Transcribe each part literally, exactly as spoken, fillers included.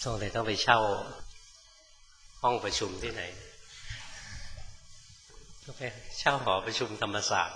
สงสัยต้องไปเช่าห้องประชุมที่ไหนต้องไปเช่าหอประชุมธรรมศาสตร์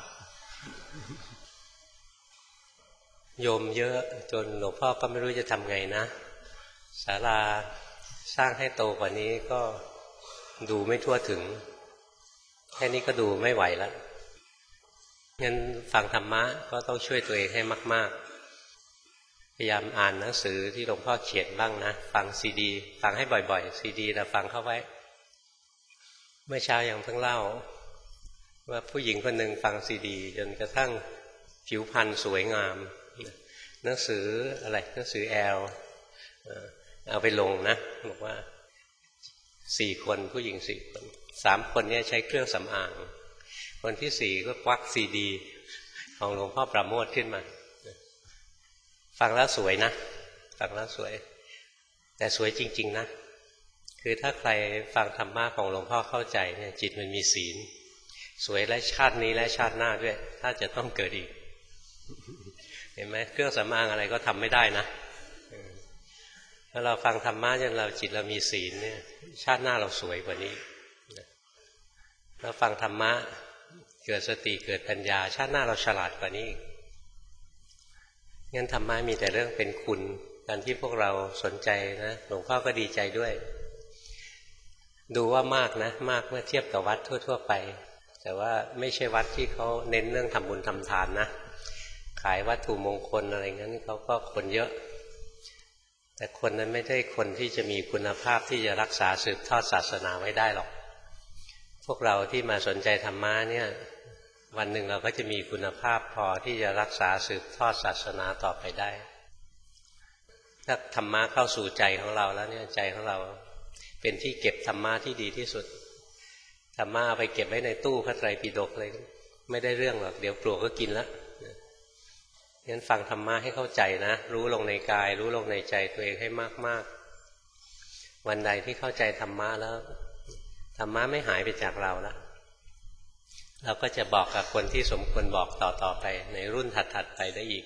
โยมเยอะจนหลวงพ่อก็ไม่รู้จะทำไงนะศาลาสร้างให้โตกว่านี้ก็ดูไม่ทั่วถึงแค่นี้ก็ดูไม่ไหวแล้วงั้นฟังธรรมะก็ต้องช่วยตัวเองให้มากๆพยายามอ่านหนังสือที่หลวงพ่อเขียนบ้างนะฟังซีดีฟังให้บ่อยๆซีดีเราฟังเข้าไว้เมื่อเช้ายังเพิ่งเล่าว่าผู้หญิงคนหนึ่งฟังซีดีจนกระทั่งผิวพรรณสวยงามหนังสืออะไรหนังสือแอลเอาไปลงนะบอกว่าสี่คนผู้หญิงสี่คนสามคนนี้ใช้เครื่องสำอางคนที่สี่ก็ควักซีดีของหลวงพ่อประโมทขึ้นมาฟังแล้วสวยนะฟังแล้วสวยแต่สวยจริงๆนะคือถ้าใครฟังธรรมะของหลวงพ่อเข้าใจเนี่ยจิตมันมีศีลสวยและชาตินี้และชาติหน้าด้วยถ้าจะต้องเกิดอีกเห็นไหมเครื่องสำอางอะไรก็ทำไม่ได้นะถ้าเราฟังธรรมะจนเราจิตเรามีศีลเนี่ยชาติหน้าเราสวยกว่านี้เราฟังธรรมะเกิดสติเกิดปัญญาชาติหน้าเราฉลาดกว่านี้อีกงั้นธรรมะมีแต่เรื่องเป็นคุณการที่พวกเราสนใจนะหลวงพ่อก็ดีใจด้วยดูว่ามากนะมากเมื่อเทียบกับวัดทั่วๆไปแต่ว่าไม่ใช่วัดที่เขาเน้นเรื่องทำบุญทำทานนะขายวัตถุมงคลอะไรงั้นเขาก็คนเยอะแต่คนนั้นไม่ได้คนที่จะมีคุณภาพที่จะรักษาสืบทอดศาสนาไว้ได้หรอกพวกเราที่มาสนใจธรรมะเนี่ยวันหนึ่งเราก็จะมีคุณภาพพอที่จะรักษาสืบทอดศาสนาต่อไปได้ถ้าธรรมะเข้าสู่ใจของเราแล้วเนี่ยใจของเราเป็นที่เก็บธรรมะที่ดีที่สุดธรรมะเอาไปเก็บไว้ในตู้พระไตรปิฎกเลยไม่ได้เรื่องหรอกเดี๋ยวปลวกก็กินแล้วงั้นฟังธรรมะให้เข้าใจนะรู้ลงในกายรู้ลงในใจตัวเองให้มากๆวันใดที่เข้าใจธรรมะแล้วธรรมะไม่หายไปจากเราแล้วเราก็จะบอกกับคนที่สมควรบอกต่อๆไปในรุ่นถัดๆไปได้อีก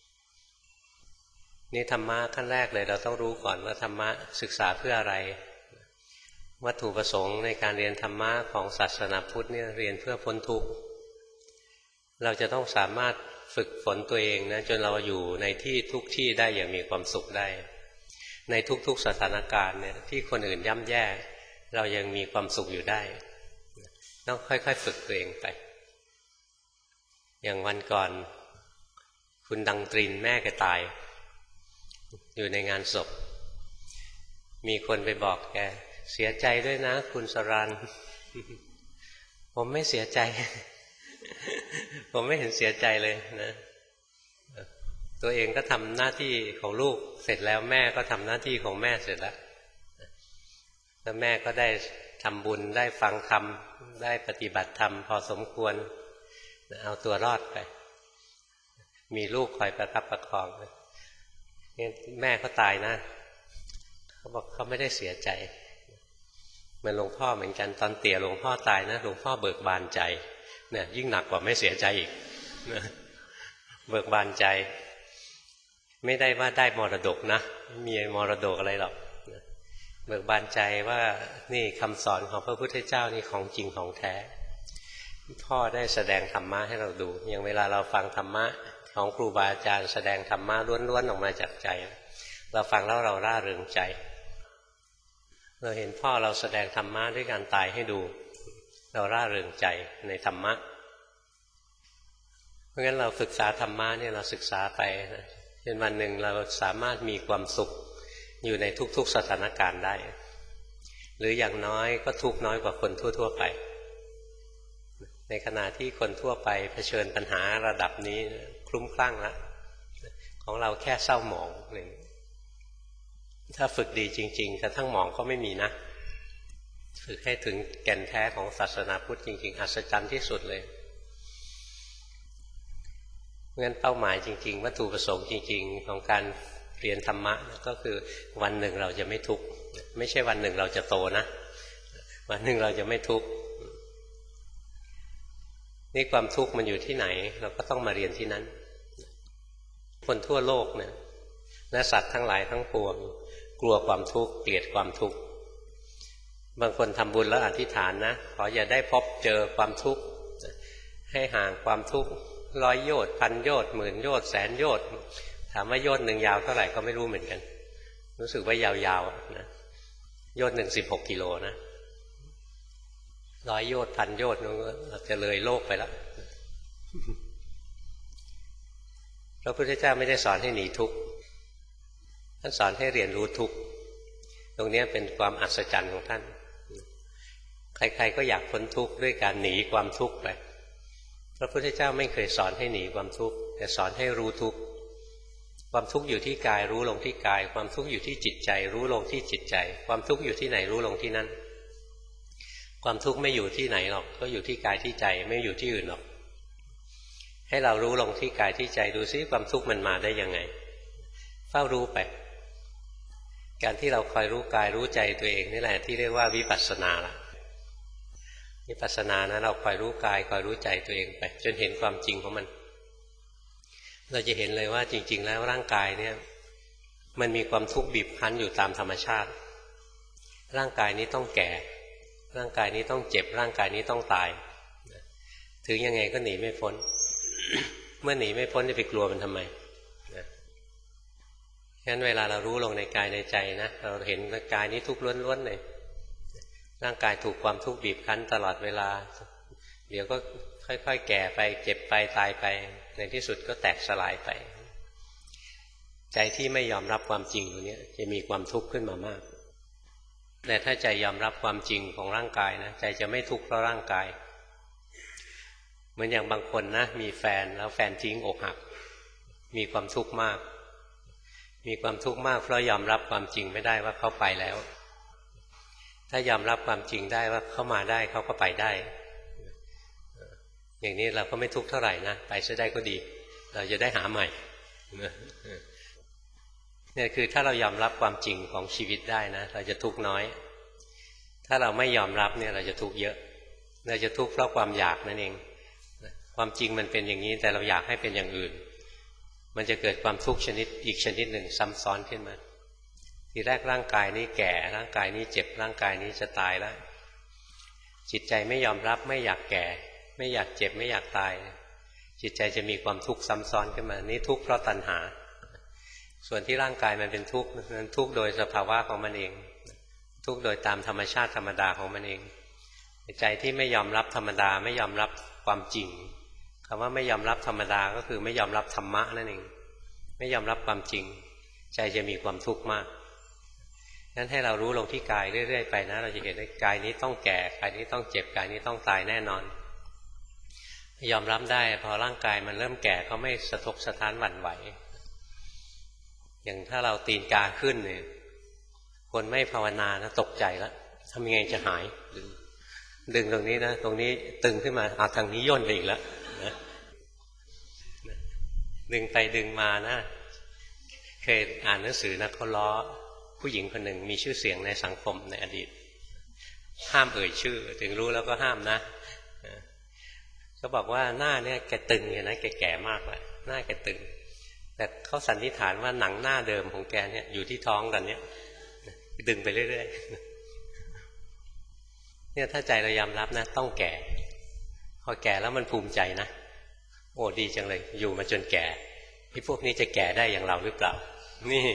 นี่ธรรมะขั้นแรกเลยเราต้องรู้ก่อนว่าธรรมะศึกษาเพื่ออะไรวัตถุประสงค์ในการเรียนธรรมะของศาสนาพุทธเนี่ยเรียนเพื่อพ้นทุกข์เราจะต้องสามารถฝึกฝนตัวเองนะจนเราอยู่ในที่ทุกที่ได้อย่างมีความสุขได้ในทุกๆสถานการณ์เนี่ยที่คนอื่นย่ำแย่เรายังมีความสุขอยู่ได้ต้องค่อยๆฝึกตัวเองไปอย่างวันก่อนคุณดังตรินแม่แกตายอยู่ในงานศพมีคนไปบอกแกเสียใจด้วยนะคุณสรัญผมไม่เสียใจผมไม่เห็นเสียใจเลยนะตัวเองก็ทำหน้าที่ของลูกเสร็จแล้วแม่ก็ทำหน้าที่ของแม่เสร็จแล้วแล้วแม่ก็ได้ทำบุญได้ฟังธรรมได้ปฏิบัติธรรมพอสมควรเอาตัวรอดไปมีลูกคอยประคับประคองนี่แม่เขาตายนะเขาบอกเขาไม่ได้เสียใจเหมือนหลวงพ่อเหมือนกันตอนเตี่ยหลวงพ่อตายนะหลวงพ่อเบิกบานใจเนี่ยยิ่งหนักกว่าไม่เสียใจอีกเบิกบานใจไม่ได้ว่าได้มรดกนะไม่มีมรดกอะไรหรอกเบิกบานใจว่านี่คำสอนของพระพุทธเจ้านี่ของจริงของแท้พ่อได้แสดงธรรมะให้เราดูอย่างเวลาเราฟังธรรมะของครูบาอาจารย์แสดงธรรมะล้วนๆออกมาจากใจเราฟังแล้วเราร่าเริงใจเราเห็นพ่อเราแสดงธรรมะด้วยการตายให้ดูเราร่าเริงใจในธรรมะเพราะงั้นเราศึกษาธรรมะเนี่ยเราศึกษาไปนะจนวันหนึ่งเราสามารถมีความสุขอยู่ในทุกๆสถานการณ์ได้หรืออย่างน้อยก็ทุกข์น้อยกว่าคนทั่วๆไปในขณะที่คนทั่วไปเผชิญปัญหาระดับนี้คลุ้มคลั่งแล้วของเราแค่เศร้าหมองเลยถ้าฝึกดีจริงๆกระทั่งหมองก็ไม่มีนะฝึกให้ถึงแก่นแท้ของศาสนาพุทธจริงๆอัศจรรย์ที่สุดเลยงั้นเป้าหมายจริงๆวัตถุประสงค์จริงๆของการเรียนธรรมะก็คือวันหนึ่งเราจะไม่ทุกข์ไม่ใช่วันหนึ่งเราจะโตนะวันหนึ่งเราจะไม่ทุกข์นี่ความทุกข์มันอยู่ที่ไหนเราก็ต้องมาเรียนที่นั้นคนทั่วโลกเนี่ยและสัตว์ทั้งหลายทั้งปวงกลัวความทุกข์เกลียดความทุกข์บางคนทำบุญแล้วอธิษฐานนะขออย่าได้พบเจอความทุกข์ให้ห่างความทุกข์ร้อยโยชน์พันโยชน์หมื่นโยชน์แสนโยชน์ถามว่าโยชน์หนึ่งยาวเท่าไหร่ก็ไม่รู้เหมือนกันรู้สึกว่ายาวๆนะโยชน์หนึ่งสิบหกกิโลนะร้อยโยชน์พันโยชน์นู้นจะเลยโลกไปแล้วพระพุทธเจ้าไม่ได้สอนให้หนีทุกข์ท่านสอนให้เรียนรู้ทุกข์ตรงนี้เป็นความอัศจรรย์ของท่านใครๆก็อยากพ้นทุกข์ด้วยการหนีความทุกข์ไปพระพุทธเจ้าไม่เคยสอนให้หนีความทุกข์แต่สอนให้รู้ทุกข์ความทุกข์อยู่ที่กายรู้ลงที่กายความทุกข์อยู่ที่จิตใจรู้ลงที่จิตใจความทุกข์อยู่ที่ไหนรู้ลงที่นั่นความทุกข์ไม่อยู่ที่ไหนหรอกก็อยู่ที่กายที่ใจไม่อยู่ที่อื่นหรอกให้เรารู้ลงที่กายที่ใจดูซิความทุกข์มันมาได้ยังไงเฝ้ารู้ไปการที่เราคอยรู้กายรู้ใจตัวเองนี่แหละที่เรียกว่าวิปัสสนาละวิปัสสนานะเราคอยรู้กายคอยรู้ใจตัวเองไปจนเห็นความจริงของมันเราจะเห็นเลยว่าจริงๆแล้วร่างกายเนี่ยมันมีความทุกข์บีบคั้นอยู่ตามธรรมชาติร่างกายนี้ต้องแก่ร่างกายนี้ต้องเจ็บร่างกายนี้ต้องตายถึงยังไงก็หนีไม่พ้น เมื่อหนีไม่พ้นจะไปกลัวมันทำไมงั้นเวลาเรารู้ลงในกายในใจนะเราเห็นกายนี้ทุกข์ล้วนๆเลยร่างกายถูกความทุกข์บีบคั้นตลอดเวลาเดี๋ยวก็ค่อยๆแก่ไปเจ็บไปตายไปในที่สุดก็แตกสลายไปใจที่ไม่ยอมรับความจริงตรงนี้จะมีความทุกข์ขึ้นมามากแต่ถ้าใจยอมรับความจริงของร่างกายนะใจจะไม่ทุกข์เพราะร่างกายเหมือนอย่างบางคนนะมีแฟนแล้วแฟนทิ้งอกหักมีความทุกข์มากมีความทุกข์มากเพราะยอมรับความจริงไม่ได้ว่าเขาไปแล้วถ้ายอมรับความจริงได้ว่าเขามาได้เขาก็ไปได้อย่างนี้เราก็ไม่ทุกข์เท่าไหร่นะไปซะได้ก็ดีเราจะได้หาใหม่เนี่ยคือถ้าเรายอมรับความจริงของชีวิตได้นะเราจะทุกข์น้อยถ้าเราไม่ยอมรับเนี่ยเราจะทุกข์เยอะเราจะทุกข์เพราะความอยากนั่นเองความจริงมันเป็นอย่างนี้แต่เราอยากให้เป็นอย่างอื่นมันจะเกิดความทุกข์ชนิดอีกชนิดหนึ่งซ้ำซ้อนขึ้นมาทีแรกร่างกายนี้แก่ร่างกายนี้เจ็บร่างกายนี้จะตายแล้วจิตใจไม่ยอมรับไม่อยากแก่ไม่อยากเจ็บไม่อยากตายจิตใจจะมีความทุกข์ซ้ำซ้อนขึ้นมานี้ทุกข์เพราะตัณหาส่วนที่ร่างกายมันเป็นทุกข์นั้นทุกข์โดยสภาวะของมันเองทุกข์โดยตามธรรมชาติธรรมดาของมันเองใจที่ไม่ยอมรับธรรมดาไม่ยอมรับความจริงคำว่าไม่ยอมรับธรรมดาก็คือไม่ยอมรับธรรมะนั่นเองไม่ยอมรับความจริงใจจะมีความทุกข์มากงั้นให้เรารู้ลงที่กายเรื่อยๆไปนะเราจะเห็นว่ากายนี้ต้องแก่กายนี้ต้องเจ็บกายนี้ต้องตายแน่นอนยอมรับได้พอร่างกายมันเริ่มแก่ก็ไม่สะทกสะท้านหวั่นไหวอย่างถ้าเราตีนกาขึ้นเนี่ยคนไม่ภาวนานะตกใจแล้วทำยังไงจะหายดึงดึงตรงนี้นะตรงนี้ตึงขึ้นมาเอาทางนี้ย่นไปอีกแล้วนะดึงไปดึงมานะเคยอ่านหนังสือนะเขาล้อผู้หญิงคนหนึ่งมีชื่อเสียงในสังคมในอดีตห้ามเอ่ยชื่อถึงรู้แล้วก็ห้ามนะเขาบอกว่าหน้าเนี่ยแกตึงอย่างนะแกแก่มากเลยหน้าแกตึงแต่เขาสันนิษฐานว่าหนังหน้าเดิมของแกเนี่ยอยู่ที่ท้องกันเนี่ยดึงไปเรื่อยๆเนี่ยถ้าใจเรายอมรับนะต้องแก่พอแก่แล้วมันภูมิใจนะโอ้ดีจังเลยอยู่มาจนแก่ที่พวกนี้จะแก่ได้อย่างเราหรือเปล่านี่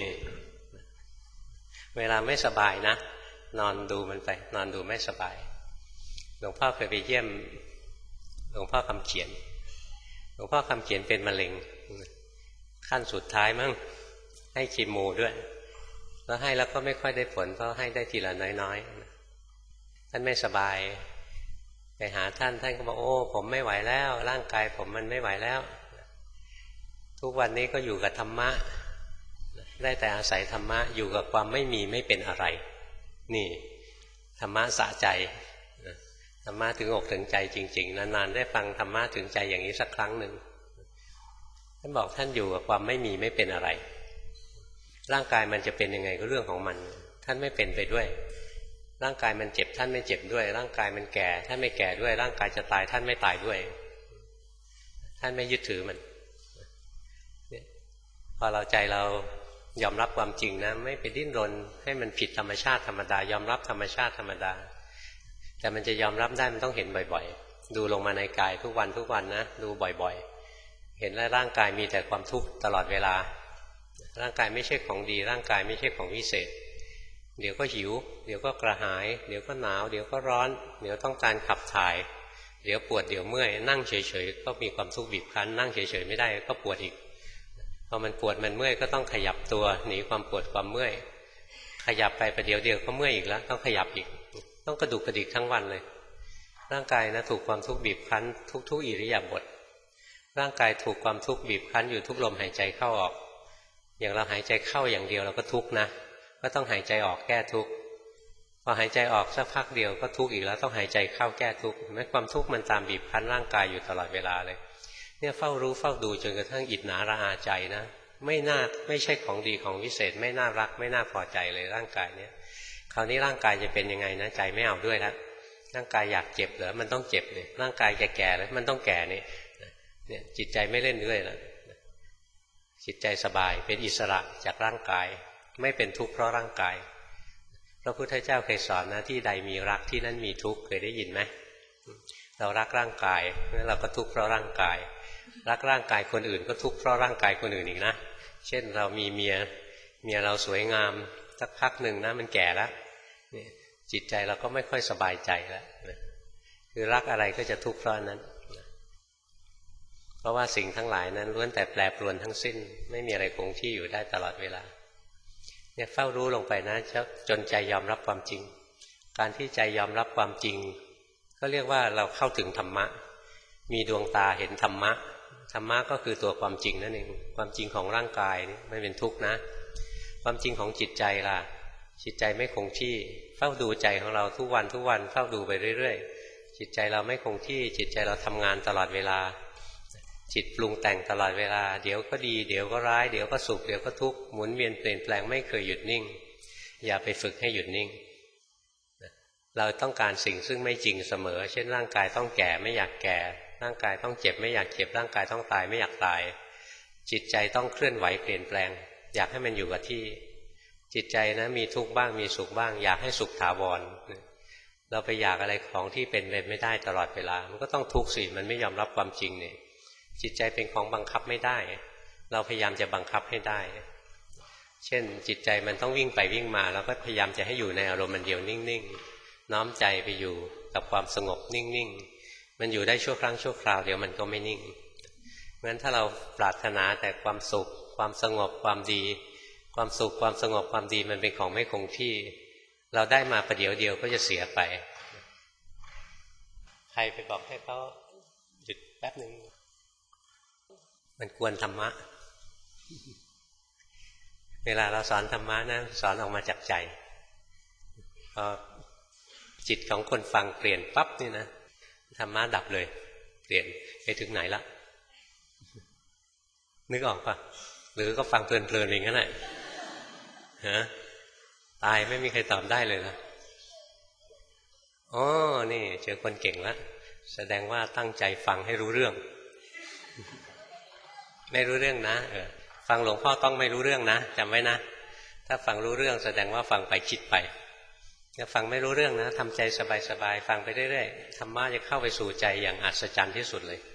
เวลาไม่สบายนะนอนดูมันไปนอนดูไม่สบายหลวงพ่อเคยไปเยี่ยมหลวงพ่อคำเขียนหลวงพ่อคำเขียนเป็นมะเร็งขั้นสุดท้ายมั้งให้คีโมด้วยแล้วให้แล้วก็ไม่ค่อยได้ผลเพราะให้ได้ทีละน้อยๆท่านไม่สบายไปหาท่านท่านก็บอกโอ้ผมไม่ไหวแล้วร่างกายผมมันไม่ไหวแล้วทุกวันนี้ก็อยู่กับธรรมะได้แต่อาศัยธรรมะอยู่กับความไม่มีไม่เป็นอะไรนี่ธรรมะสะใจธรรมะถึงอกถึงใจจริงๆนานๆได้ฟังธรรมะถึงใจอย่างนี้สักครั้งหนึ่งท่านบอกท่านอยู่กับความไม่มีไม่เป็นอะไรร่างกายมันจะเป็นยังไงก็เรื่องของมันท่านไม่เป็นไปด้วยร่างกายมันเจ็บท่านไม่เจ็บด้วยร่างกายมันแก่ท่านไม่แก่ด้วยร่างกายจะตายท่านไม่ตายด้วยท่านไม่ยึดถือมันพอเราใจเรายอมรับความจริงนะไม่ไปดิ้นรนให้มันผิดธรรมชาติธรรมดายอมรับธรรมชาติธรรมดาแต่มันจะยอมรับได้มันต้องเห็นบ่อยๆดูลงมาในกายทุกวันทุกวันนะดูบ่อยๆเห็นแล้วร่างกายมีแต่ความทุกข์ตลอดเวลาร่างกายไม่ใช่ของดีร่างกายไม่ใช่ของวิเศษเดี๋ยวก็หิวเดี๋ยวก็กระหายเดี๋ยวก็หนาวเดี๋ยวก็ร้อนเดี๋ยวต้องการขับถ่ายเดี๋ยวปวดเดี๋ยวเมื่อยนั่งเฉยๆก็มีความทุกข์บีบคั้นนั่งเฉยๆไม่ได้ก็ปวดอีกพอมันปวดมันเมื่อยก็ต้องขยับตัวหนีความปวดความเมื่อยขยับไปประเดี๋ยวเดียวก็เมื่อยอีกแล้วต้องขยับอีกต้องกระดุกกระดิกทั้งวันเลยร่างกายนะถูกความทุกข์บีบคั้นทุกๆอิริยาบถร่างกายถูกความทุกข์บีบคั้นอยู่ทุกลมหายใจเข้าออกอย่างเราหายใจเข้าอย่างเดียวเราก็ทุกข์นะก็ต้องหายใจออกแก้ทุกข์พอหายใจออกสักพักเดียวก็ทุกข์อีกแล้วต้องหายใจเข้าแก้ทุกข์แม้ความทุกข์มันตามบีบคั้นร่างกายอยู่ตลอดเวลาเลยเนี่ยเฝ้ารู้เฝ้าดูจนกระทั่งอิจฉาระอาใจนะไม่น่าไม่ใช่ของดีของวิเศษไม่น่ารักไม่น่าพอใจเลยร่างกายเนี่ยคราวนี้ร่างกายจะเป็นยังไงนะใจไม่เอาด้วยแล้วร่างกายอยากเจ็บเหรอมันต้องเจ็บเลยร่างกายจะแก่แล้วมันต้องแก่นี่เนี่ยจิตใจไม่เล่นด้วยแล้วจิตใจสบายเป็นอิสระจากร่างกายไม่เป็นทุกข์เพราะร่างกายพระพุทธเจ้าเคยสอนนะที่ใดมีรักที่นั่นมีทุกข์เคยได้ยินไหมเรารักร่างกายเราก็ทุกข์เพราะร่างกายรักร่างกายคนอื่นก็ทุกข์เพราะร่างกายคนอื่นอีกนะเช่นเรามีเมียเมียเราสวยงามสักพักหนึ่งนะมันแก่แล้วจิตใจเราก็ไม่ค่อยสบายใจแล้วคือรักอะไรก็จะทุกข์เพราะนั้นเพราะว่าสิ่งทั้งหลายนั้นล้วนแต่แปรปรวนทั้งสิ้นไม่มีอะไรคงที่อยู่ได้ตลอดเวลาเนี่ยเฝ้ารู้ลงไปนะจนใจยอมรับความจริงการที่ใจยอมรับความจริงก็เรียกว่าเราเข้าถึงธรรมะมีดวงตาเห็นธรรมะธรรมะก็คือตัวความจริงนั่นเองความจริงของร่างกายนี่ไม่เป็นทุกข์นะความจริงของจิตใจล่ะจิตใจไม่คงที่เฝ้าดูใจของเราทุกวันทุกวันเฝ้าดูไปเรื่อยๆจิตใจเราไม่คงที่จิตใจเราทำงานตลอดเวลาจิตปรุงแต่งตลอดเวลาเดี๋ยวก็ดีเดี๋ยวก็ร้ายเดี๋ยวก็สุขเดี๋ยวก็ทุกข์หมุนเวียนเปลี่ยนแปลงไม่เคยหยุดนิ่งอย่าไปฝึกให้หยุดนิ่งเราต้องการสิ่งซึ่งไม่จริงเสมอเช่นร่างกายต้องแก่ไม่อยากแก่ร่างกายต้องเจ็บไม่อยากเจ็บร่างกายต้องตายไม่อยากตายจิตใจต้องเคลื่อนไหวเปลี่ยนแปลงอยากให้มันอยู่กับที่จิตใจนะมีทุกข์บ้างมีสุขบ้างอยากให้สุขถาวรเราไปอยากอะไรของที่เป็นไปไม่ได้ตลอดเวลามันก็ต้องทุกข์สิมันไม่ยอมรับความจริงเนี่ยจิตใจเป็นของบังคับไม่ได้เราพยายามจะบังคับให้ได้เช่นจิตใจมันต้องวิ่งไปวิ่งมาแล้วก็พยายามจะให้อยู่ในอารมณ์มันเดียวนิ่งๆน้อมใจไปอยู่กับความสงบนิ่งๆมันอยู่ได้ชั่วครั้งชั่วคราวเดี๋ยวมันก็ไม่นิ่งเพราะฉะนั้นถ้าเราปรารถนาแต่ความสุขความสงบความดีความสุขความสงบความดีมันเป็นของไม่คงที่เราได้มาประเดี๋ยวเดียวก็จะเสียไปใครไปบอกให้เขาหยุดแป๊บนึงมันกวนธรรมะเวลาเราสอนธรรมะนะสอนออกมาจากใจพอจิตของคนฟังเปลี่ยนปั๊บนี่นะธรรมะดับเลยเปลี่ยนไปถึงไหนละนึกออกปะหรือก็ฟังเพลินๆอย่างนั้นแหละฮะตายไม่มีใครตอบได้เลยนะอ๋อนี่เจอคนเก่งแล้วแสดงว่าตั้งใจฟังให้รู้เรื่องไม่รู้เรื่องนะเออฟังหลวงพ่อต้องไม่รู้เรื่องนะจำไว้นะถ้าฟังรู้เรื่องแสดงว่าฟังไปคิดไปถ้าฟังไม่รู้เรื่องนะทำใจสบายๆฟังไปเรื่อยๆธรรมะจะเข้าไปสู่ใจอย่างอัศจรรย์ที่สุดเลย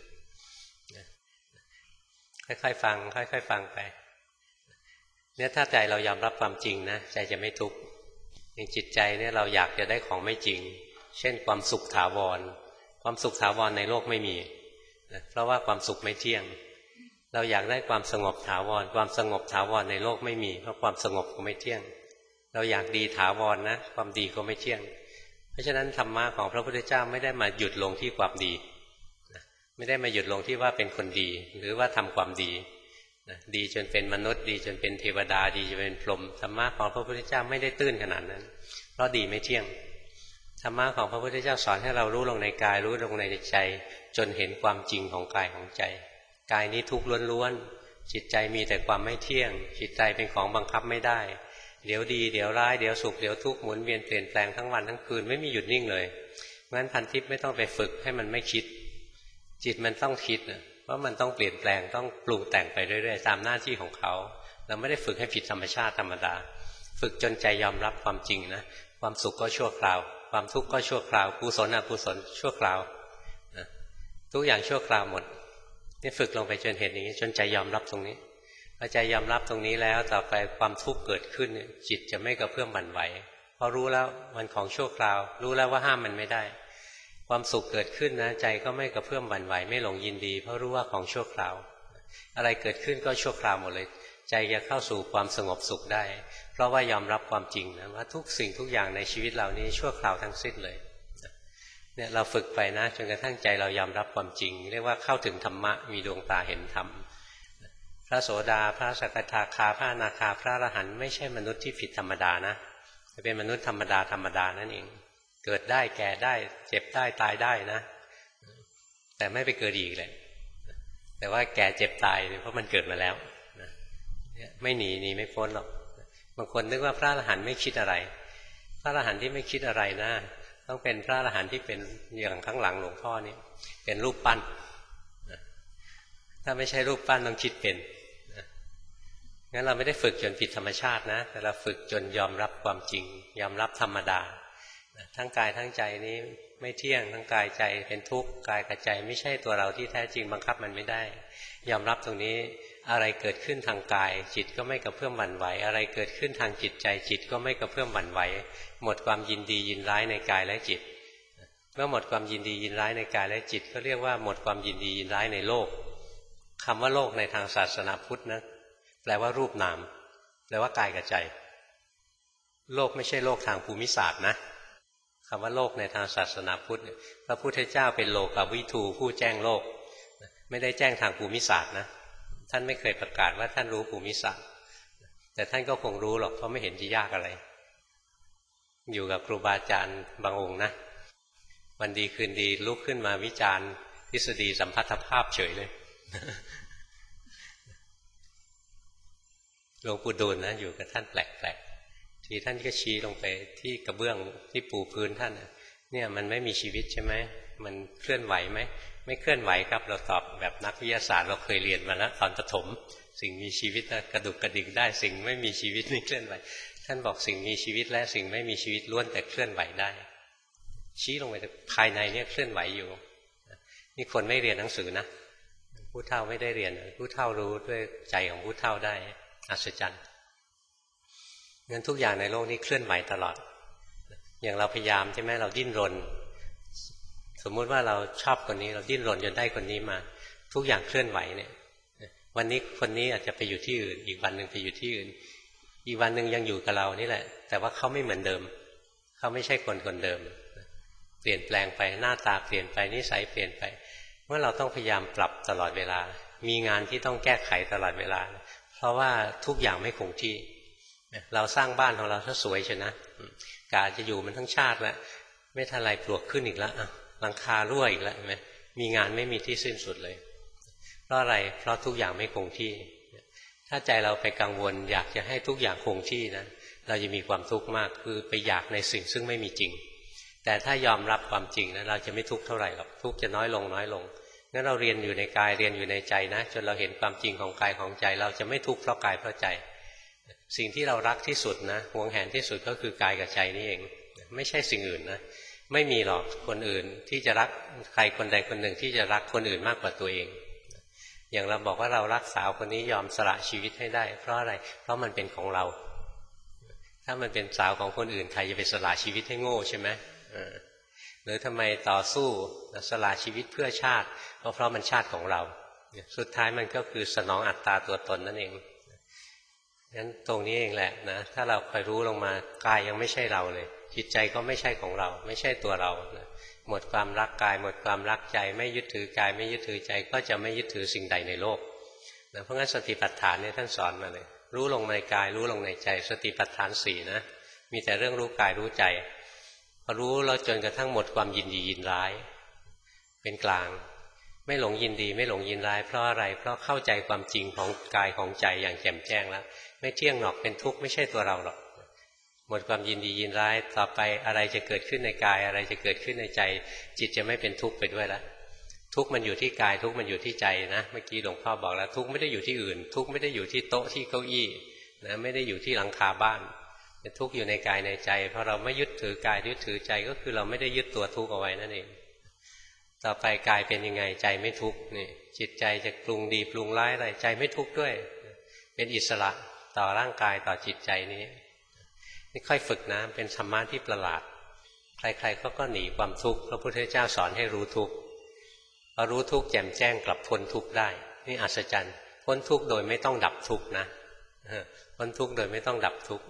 ค่อยๆฟังค่อยๆฟังไปเนี่ยถ้าใจเรายอมรับความจริงนะใจจะไม่ทุกข์อย่างจิตใจเนี่ยเราอยากจะได้ของไม่จริงเช่นความสุขถาวรความสุขถาวรในโลกไม่มีเพราะว่าความสุขไม่เที่ยงเราอยากได้ความสงบถาวรความสงบถาวรในโลกไม่มีเพราะความสงบก็ไม่เที่ยงเราอยากดีถาวรนะความดีก็ไม่เที่ยงเพราะฉะนั้นธรรมะของพระพุทธเจ้าไม่ได้มาหยุดลงที่ความดีไม่ได้มาหยุดลงที่ว่าเป็นคนดีหรือว่าทำความดีดีจนเป็นมนุษย์ดีจนเป็นเทวดาดีจนเป็นพรหมธรรมะของพระพุทธเจ้าไม่ได้ตื้นขนาดนั้นเพราะดีไม่เที่ยงธรรมะของพระพุทธเจ้าสอนให้เรารู้ลงในกายรู้ลงในใจจนเห็นความจริงของกายของใจกายนี้ทุกข์ล้วนๆจิตใจมีแต่ความไม่เที่ยงจิตใจเป็นของบังคับไม่ได้เดี๋ยวดีเดี๋ยวร้ายเดี๋ยวสุขเดี๋ยวทุกข์หมุนเวียนเปลี่ยนแปลงทั้งวันทั้งคืนไม่มีหยุดนิ่งเลยงั้นพันทิพย์ไม่ต้องไปฝึกให้มันไม่คิดจิตมันต้องคิดนะเพราะมันต้องเปลี่ยนแปลงต้องปรุงแต่งไปเรื่อยๆตามหน้าที่ของเขาเราไม่ได้ฝึกให้ผิดธรรมชาติธรรมดาฝึกจนใจยอมรับความจริงนะความสุขก็ชั่วคราวความทุกข์ก็ชั่วคราวกุศลอกุศลชั่วคราวนะทุกอย่างชั่วคราวหมดนี่ฝึกลงไปจนเห็นอย่างนี้จนใจยอมรับตรงนี้พอใจยอมรับตรงนี้แล้วต่อไปความทุกข์เกิดขึ้นจิตจะไม่กระเพื่อมหวั่นไหวเพราะรู้แล้วมันของชั่วคราวรู้แล้วว่าห้ามมันไม่ได้ความสุขเกิดขึ้นนะใจก็ไม่กระเพื่อมหวั่นไหวไม่หลงยินดีเพราะรู้ว่าของชั่วคราวอะไรเกิดขึ้นก็ชั่วคราวหมดเลยใจจะเข้าสู่ความสงบสุขได้เพราะว่ายอมรับความจริงนะว่าทุกสิ่งทุกอย่างในชีวิตเรานี้ชั่วคราวทั้งสิ้นเลยเนี่ยเราฝึกไปนะจนกระทั่งใจเรายอมรับความจริงเรียกว่าเข้าถึงธรรมะมีดวงตาเห็นธรรมพระโสดาพระสกทาคาพระอนาคาพระอรหันต์ไม่ใช่มนุษย์ที่ผิดธรรมดานะเป็นมนุษย์ธรรมดาธรรมดานั่นเองเกิดได้แก่ได้เจ็บได้ตายได้นะแต่ไม่ไปเกิดอีกเลยแต่ว่าแก่เจ็บตายเพราะมันเกิดมาแล้วไม่หนีหนีไม่พ้นหรอกบางคนนึกว่าพระอรหันต์ไม่คิดอะไรพระอรหันต์ที่ไม่คิดอะไรนะต้องเป็นพระอรหันต์ที่เป็นอย่างข้างหลังหลวงพ่อนี่เป็นรูปปั้นถ้าไม่ใช่รูปปั้นต้องคิดเป็นงั้นเราไม่ได้ฝึกจนผิดธรรมชาตินะแต่เราฝึกจนยอมรับความจริงยอมรับธรรมดาทั้งกายทั้งใจนี้ไม่เที่ยงทั้งกายใจเป็นทุกข์กายกับใจไม่ใช่ตัวเราที่แท้จริงบังคับมันไม่ได้ยอมรับตรงนี้อะไรเกิดขึ้นทางกายจิตก็ไม่กระเพื่อมหวั่นไหวอะไรเกิดขึ้นทางจิตใจจิตก็ไม่กระเพื่อมหวั่นไหวหมดความยินดียินร้ายในกายและจิตเมื่อหมดความยินดียินร้ายในกายและจิตก็เรียกว่าหมดความยินดียินร้ายในโลกคำว่าโลกในทางศาสนาพุทธนะแปลว่ารูปนามแปลว่ากายกับใจโลกไม่ใช่โลกทางภูมิศาสตร์นะคำว่าโลกในทางศาสนาพุทธพระพุทธเจ้าเป็นโลกวิทูผู้แจ้งโลกไม่ได้แจ้งทางภูมิศาสตร์นะท่านไม่เคยประกาศว่าท่านรู้ภูมิศาสตร์แต่ท่านก็คงรู้หรอกเพราะไม่เห็นจะยากอะไรอยู่กับครูบาอาจารย์บางองค์นะวันดีคืนดีลุกขึ้นมาวิจารณ์ทฤษฎีสัมพัทธภาพเฉยเลยหลวงปู่ดูลนะอยู่กับท่านแปลกๆทีท่านก็ชี้ลงไปที่กระเบื้องที่ปูพื้นท่านเนี่ยมันไม่มีชีวิตใช่ไหมมันเคลื่อนไหวไหมไม่เคลื่อนไหวครับเราตอบแบบนักวิทยาศาสตร์เราเคยเรียนมาแล้วตอนประถมสิ่งมีชีวิตกระดุกกระดิกได้สิ่งไม่มีชีวิตไม่เคลื่อนไหวท่านบอกสิ่งมีชีวิตและสิ่งไม่มีชีวิตล้วนแต่เคลื่อนไหวได้ชี้ลงไปภายในเนี่ยเคลื่อนไหวอยู่นี่คนไม่เรียนหนังสือนะผู้เฒ่าไม่ได้เรียนผู้เฒ่ารู้ด้วยใจของผู้เฒ่าได้อัศจรรย์งั้นทุกอย่างในโลกนี้เคลื่อนไหวตลอดอย่างเราพยายามใช่ไหมเราดิ้นรนสมมุติว่าเราชอบคนนี้เราดิ้นรนจนได้คนนี้มาทุกอย่างเคลื่อนไหวเนี่ยวันนี้คนนี้อาจจะไปอยู่ที่อื่นอีกวันหนึ่งไปอยู่ที่อื่นอีกวันหนึ่งยังอยู่กับเรานี่แหละแต่ว่าเขาไม่เหมือนเดิมเขาไม่ใช่คนคนเดิมเปลี่ยนแปลงไปหน้าตาเปลี่ยนไปนิสัยเปลี่ยนไปเมื่อเราต้องพยายามปรับตลอดเวลามีงานที่ต้องแก้ไขตลอดเวลาเพราะว่าทุกอย่างไม่คงที่เราสร้างบ้านของเราถ้าสวยใช่นะกาจะอยู่มันทั้งชาติแล้วไม่ทันไรปลวกขึ้นอีกแล้วหลังคารั่วอีกแล้วเห็นไหมมีงานไม่มีที่สิ้นสุดเลยเพราะอะไรเพราะทุกอย่างไม่คงที่ถ้าใจเราไปกังวลอยากจะให้ทุกอย่างคงที่นะเราจะมีความทุกข์มากคือไปอยากในสิ่งซึ่งไม่มีจริงแต่ถ้ายอมรับความจริงนะเราจะไม่ทุกข์เท่าไหร่หรอกทุกข์จะน้อยลงน้อยลงงั้นเราเรียนอยู่ในกายเรียนอยู่ในใจนะจนเราเห็นความจริงของกายของใจเราจะไม่ทุกข์เพราะกายเพราะใจสิ่งที่เรารักที่สุดนะหวงแหนที่สุดก็คือกายกับใจนี่เองไม่ใช่สิ่งอื่นนะไม่มีหรอกคนอื่นที่จะรักใครคนใดคนหนึ่งที่จะรักคนอื่นมากกว่าตัวเองอย่างเราบอกว่าเรารักสาวคนนี้ยอมสละชีวิตให้ได้เพราะอะไรเพราะมันเป็นของเราถ้ามันเป็นสาวของคนอื่นใครจะไปสละชีวิตให้โง่ใช่ไหมหรือทำไมต่อสู้สละชีวิตเพื่อชาติก็เพราะมันชาติของเราสุดท้ายมันก็คือสนองอัตตาตัวตนนั่นเองงั้นตรงนี้เองแหละนะถ้าเราคอยรู้ลงมากายยังไม่ใช่เราเลยจิตใจก็ไม่ใช่ของเราไม่ใช่ตัวเรานะหมดความรักกายหมดความรักใจไม่ยึดถือกายไม่ยึดถือใจก็จะไม่ยึดถือสิ่งใดในโลกนะเพราะงั้นสติปัฏฐานเนี่ยท่านสอนมาเลยรู้ลงในกายรู้ลงในใจสติปัฏฐานสี่นะมีแต่เรื่องรู้กายรู้ใจพอรู้แล้วจนกระทั่งหมดความยินดียินร้ายเป็นกลางไม่หลงยินดีไม่หลงยินร้ายเพราะอะไรเพราะเข้าใจความจริงของกายของใจอย่างแจ่มแจ้งแล้วไม่เที่ยงหรอกเป็นทุกข์ไม่ใช่ตัวเราหรอกหมดความยินดียินร้ายต่อไปอะไรจะเกิดขึ้นในกายอะไรจะเกิดขึ้นในใจจิตจะไม่เป็นทุกข์ไปด้วยแล้วทุกข์มันอยู่ที่กายทุกข์มันอยู่ที่ใจนะเมื่อกี้หลวงพ่อบอกแล้วทุกข์ไม่ได้อยู่ที่อื่นทุกข์ไม่ได้อยู่ที่โต๊ะที่เก้าอี้นะไม่ได้อยู่ที่หลังคาบ้านทุกข์อยู่ในกายในใจเพราะเราไม่ยึดถือกายยึดถือใจก็คือเราไม่ได้ยึดตัวทุกข์เอาไว้นั่นเองต่อไปกายเป็นยังไงใจไม่ทุกข์นี่จิตใจจะปรุงดีปรุงร้ายอะไรใจไม่ทุกข์ด้วยเป็นอิสระต่อร่างกายต่อจิตใจนี้นี่ค่อยฝึกนะเป็นธรรมะที่ประหลาดใครๆเขาก็หนีความทุกข์พระพุทธเจ้าสอนให้รู้ทุกข์พอรู้ทุกข์แจ่มแจ้งกลับพ้นทุกข์ได้นี่อัศจรรย์พ้นทุกข์โดยไม่ต้องดับทุกข์นะพ้นทุกข์โดยไม่ต้องดับทุกข์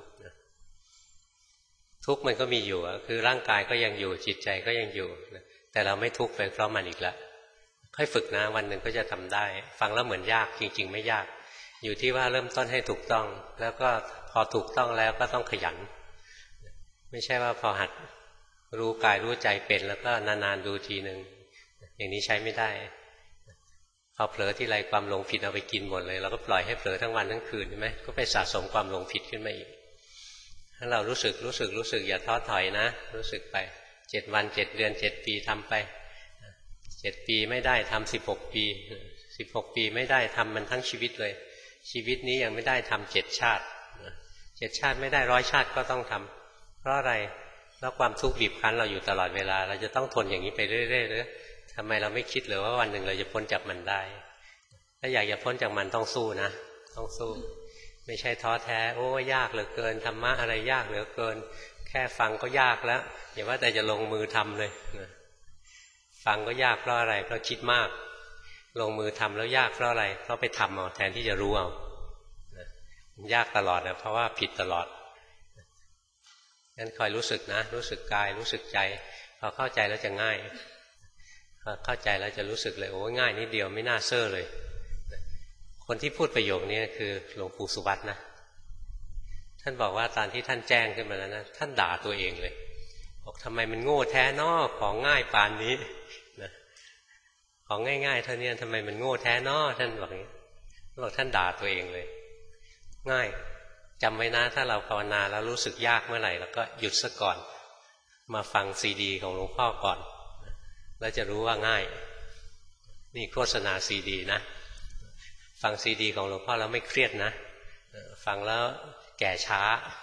ทุกข์มันก็มีอยู่คือร่างกายก็ยังอยู่จิตใจก็ยังอยู่แต่เราไม่ทุกข์ไปเพราะมันอีกแล้วค่อยฝึกนะวันหนึ่งก็จะทำได้ฟังแล้วเหมือนยากจริงๆไม่ยากอยู่ที่ว่าเริ่มต้นให้ถูกต้องแล้วก็พอถูกต้องแล้วก็ต้องขยันไม่ใช่ว่าพอหัดรู้กายรู้ใจเป็นแล้วก็นานๆดูทีหนึ่งอย่างนี้ใช้ไม่ได้พอเผลอที่ไรความหลงผิดเอาไปกินหมดเลยเราก็ปล่อยให้เผลอทั้งวันทั้งคืนใช่ไหมก็ไปสะสมความหลงผิดขึ้นมาอีกถ้าเรารู้สึกรู้สึกรู้สึกอย่าท้อถอยนะรู้สึกไปเจ็ดวันเจ็ดเดือนเจ็ดปีทำไปเจ็ดปีไม่ได้ทำสิบหกปีสิบหกปีไม่ได้ทำมันทั้งชีวิตเลยชีวิตนี้ยังไม่ได้ทำเจ็ดชาติเจ็ดชาติไม่ได้ร้อยชาติก็ต้องทำเพราะอะไรแล้วความทุกข์บีบคั้นเราอยู่ตลอดเวลาเราจะต้องทนอย่างนี้ไปเรื่อยๆเลยทำไมเราไม่คิดเลยว่าวันหนึ่งเราจะพ้นจากมันได้ถ้าอยากจะพ้นจากมันต้องสู้นะต้องสู้ไม่ใช่ท้อแท้โอ้ยากเหลือเกินธรรมะอะไรยากเหลือเกินแค่ฟังก็ยากแล้วอย่าว่าแต่จะลงมือทำเลยฟังก็ยากเพราะอะไรเพราะคิดมากลงมือทำแล้วยากเพราะอะไรเพราะไปทำเอาแทนที่จะรู้เอายากตลอดนะเพราะว่าผิดตลอดงั้นคอยรู้สึกนะรู้สึกกายรู้สึกใจพอเข้าใจแล้วจะง่ายพอเข้าใจแล้วจะรู้สึกเลยโอ้ง่ายนิดเดียวไม่น่าเซ่อเลยคนที่พูดประโยคนี้คือหลวงปู่สุวัตนะท่านบอกว่าตอนที่ท่านแจ้งขึ้นมาแล้วนะท่านด่าตัวเองเลยบอกทำไมมันโง่แท้นอของง่ายปานนี้นะของง่ายๆเท่านี้ทำไมมันโง่แท้นอท่านบอกอย่างนี้บอกท่านด่าตัวเองเลยง่ายจำไว้นะถ้าเราภาวนาแล้วรู้สึกยากเมื่อไหร่แล้วก็หยุดซะก่อนมาฟังซีดีของหลวงพ่อก่อนแล้วจะรู้ว่าง่ายนี่โฆษณาซีดีนะฟังซีดีของหลวงพ่อแล้วไม่เครียดนะฟังแล้วแก่ช้า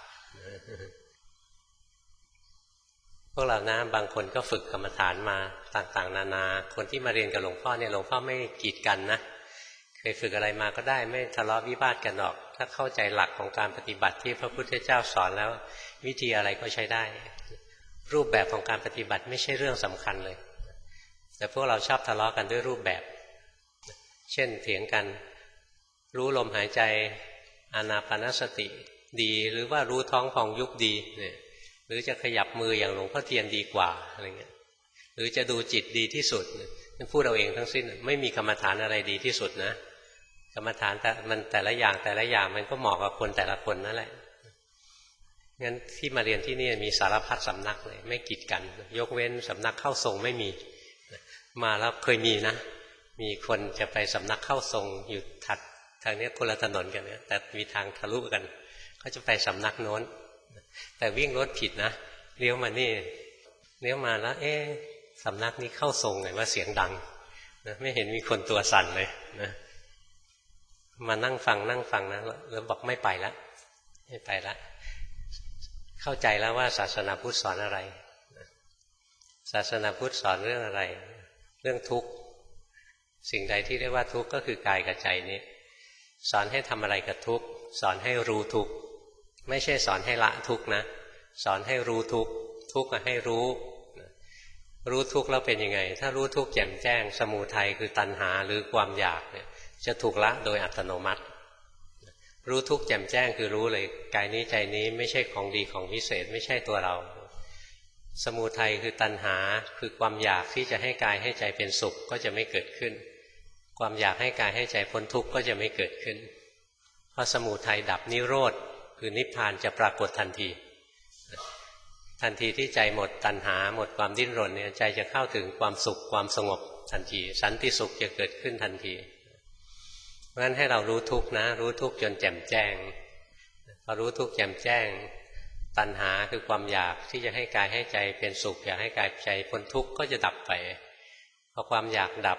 พวกเรานะบางคนก็ฝึกกรรมฐานมาต่างๆนานาคนที่มาเรียนกับหลวงพ่อเนี่ยหลวงพ่อไม่กีดกันนะเคยฝึกอะไรมาก็ได้ไม่ทะเลาะวิวาทกันหรอกถ้าเข้าใจหลักของการปฏิบัติที่พระพุทธเจ้าสอนแล้ววิธีอะไรก็ใช้ได้รูปแบบของการปฏิบัติไม่ใช่เรื่องสำคัญเลยแต่พวกเราชอบทะเลาะกันด้วยรูปแบบเช่นเถียงกันรู้ลมหายใจอานาปานสติดีหรือว่ารู้ท้องพองยุบดีเนี่ยหรือจะขยับมืออย่างหลวงพ่อเทียนดีกว่าอะไรเงี้ยหรือจะดูจิตดีที่สุดนั่นพูดเอาเองทั้งสิ้นไม่มีกรรมฐานอะไรดีที่สุดนะกรรมฐานแต่มันแต่ละอย่างแต่ละอย่างมันก็เหมาะกับคนแต่ละคนนั่นแหละงั้นที่มาเรียนที่นี่มีสารพัดสำนักเลยไม่กีดกันยกเว้นสำนักเข้าทรงไม่มีมาแล้วเคยมีนะมีคนจะไปสำนักเข้าทรงอยู่ถัดทางนี้คนละถนนกันเนี่ยแต่มีทางทะลุกันเขาจะไปสำนักโน้นแต่วิ่งรถผิดนะเลี้ยวมานี่เลี้ยวมาแล้วเอ๊ะสำนักนี้เข้าทรงไงว่าเสียงดังนะไม่เห็นมีคนตัวสั่นเลยนะมานั่งฟังนั่งฟังนะแล้วบอกไม่ไปแล้วไม่ไปแล้วเข้าใจแล้วว่าศาสนาพุทธสอนอะไรศาสนาพุทธสอนเรื่องอะไรเรื่องทุกข์สิ่งใดที่เรียกว่าทุกข์ก็คือกายกับใจนี้สอนให้ทำอะไรกับทุกข์สอนให้รู้ทุกข์ไม่ใช่สอนให้ละทุกข์นะสอนให้รู้ทุกข์ทุกข์ให้รู้รู้ทุกข์แล้วเป็นยังไงถ้ารู้ทุกข์แจ่มแจ้งสมุทัยคือตัณหาหรือความอยากเนี่ยจะถูกละโดยอัตโนมัติรู้ทุกข์แจ่มแจ้งคือรู้เลยกายนี้ใจนี้ไม่ใช่ของดีของวิเศษไม่ใช่ตัวเราสมุทัยคือตัณหาคือความอยากที่จะให้กายให้ใจเป็นสุขก็จะไม่เกิดขึ้นความอยากให้กายให้ใจพ้นทุกข์ก็จะไม่เกิดขึ้นพอสมุทัยดับนิโรธคือนิพพานจะปรากฏทันทีทันทีที่ใจหมดตัณหาหมดความดิ้นรนเนี่ยใจจะเข้าถึงความสุขความสงบทันทีสันติสุขจะเกิดขึ้นทันทีเพราะฉะนั้นให้เรารู้ทุกข์นะรู้ทุกข์จนแจ่มแจ้งพอรู้ทุกข์แจ่มแจ้งตัณหาคือความอยากที่จะให้กายให้ใจเป็นสุขอยากให้กายใจพ้นทุกข์ก็จะดับไปพอความอยากดับ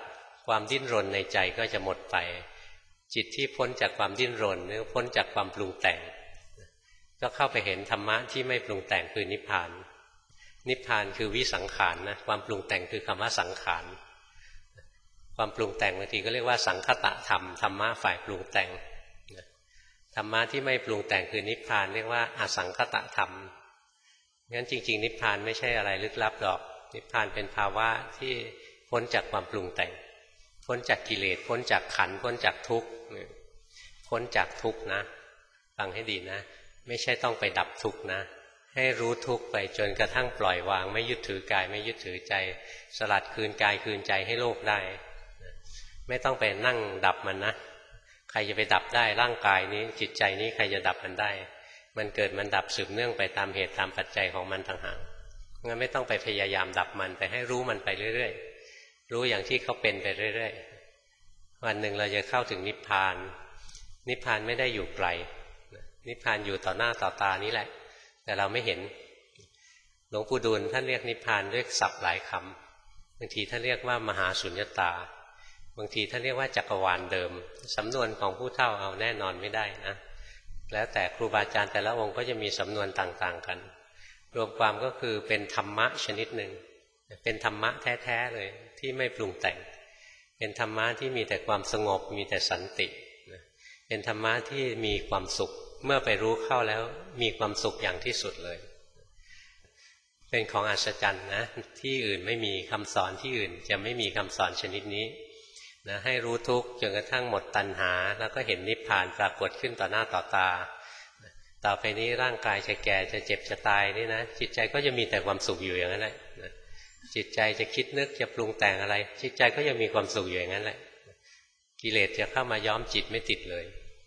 ความดิ้นรนในใจก็จะหมดไปจิตที่พ้นจากความดิ้นรนหรือพ้นจากความปรุงแต่งก็เข้าไปเห็นธรรมะที่ไม่ปรุงแต่งคือนิพพานนิพพานคือวิสังขารนะความปรุงแต่งคือคำว่าสังขารความปรุงแต่งบางทีก็เรียกว่าสังคตะธรรมธรรมะฝ่ายปรุงแต่งธรรมะที่ไม่ปรุงแต่งคือนิพพานเรียกว่าอสังคตะธรรมงั้นจริงๆนิพพานไม่ใช่อะไรลึกลับหรอกนิพพานเป็นภาวะที่พ้นจากความปรุงแต่งพ้นจากกิเลสพ้นจากขันธ์พ้นจากทุกข์พ้นจากทุกข์นะฟังให้ดีนะไม่ใช่ต้องไปดับทุกข์นะให้รู้ทุกข์ไปจนกระทั่งปล่อยวางไม่ยึดถือกายไม่ยึดถือใจสลัดคืนกายคืนใจให้โลกได้ไม่ต้องไปนั่งดับมันนะใครจะไปดับได้ร่างกายนี้จิตใจนี้ใครจะดับมันได้มันเกิดมันดับสืบเนื่องไปตามเหตุตามปัจจัยของมันต่างหากงั้นไม่ต้องไปพยายามดับมันแต่ให้รู้มันไปเรื่อยๆรู้อย่างที่เขาเป็นไปเรื่อยๆวันหนึ่งเราจะเข้าถึงนิพพานนิพพานไม่ได้อยู่ไกลนิพพานอยู่ต่อหน้าต่อตานี้แหละแต่เราไม่เห็นหลวงปู่ดูลท่านเรียกนิพพานด้วยศัพท์หลายคำบางทีท่านเรียกว่ามหาสุญญตาบางทีท่านเรียกว่าจักรวาลเดิมสำนวนของผู้เฒ่าเอาแน่นอนไม่ได้นะแล้วแต่ครูบาอาจารย์แต่ละองค์ก็จะมีสำนวนต่างๆกันรวมความก็คือเป็นธรรมะชนิดหนึ่งเป็นธรรมะแท้ๆเลยที่ไม่ปรุงแต่งเป็นธรรมะที่มีแต่ความสงบมีแต่สันติเป็นธรรมะที่มีความสุขเมื่อไปรู้เข้าแล้วมีความสุขอย่างที่สุดเลยเป็นของอัศจรรย์นะที่อื่นไม่มีคำสอนที่อื่นจะไม่มีคำสอนชนิดนี้นะให้รู้ทุกข์จนกระทั่งหมดตัณหาแล้วก็เห็นนิพพานปรากฏขึ้นต่อหน้าต่อตาต่อไปนี้ร่างกายจะแก่จะเจ็บจะตายนี่นะจิตใจก็จะมีแต่ความสุขอยู่อย่างนั้นแหละจิตใจจะคิดนึกจะปรุงแต่งอะไรจิตใจก็ยังมีความสุขอยู่อย่างนั้นแหละกิเลสจะเข้ามาย้อมจิตไม่ติดเลย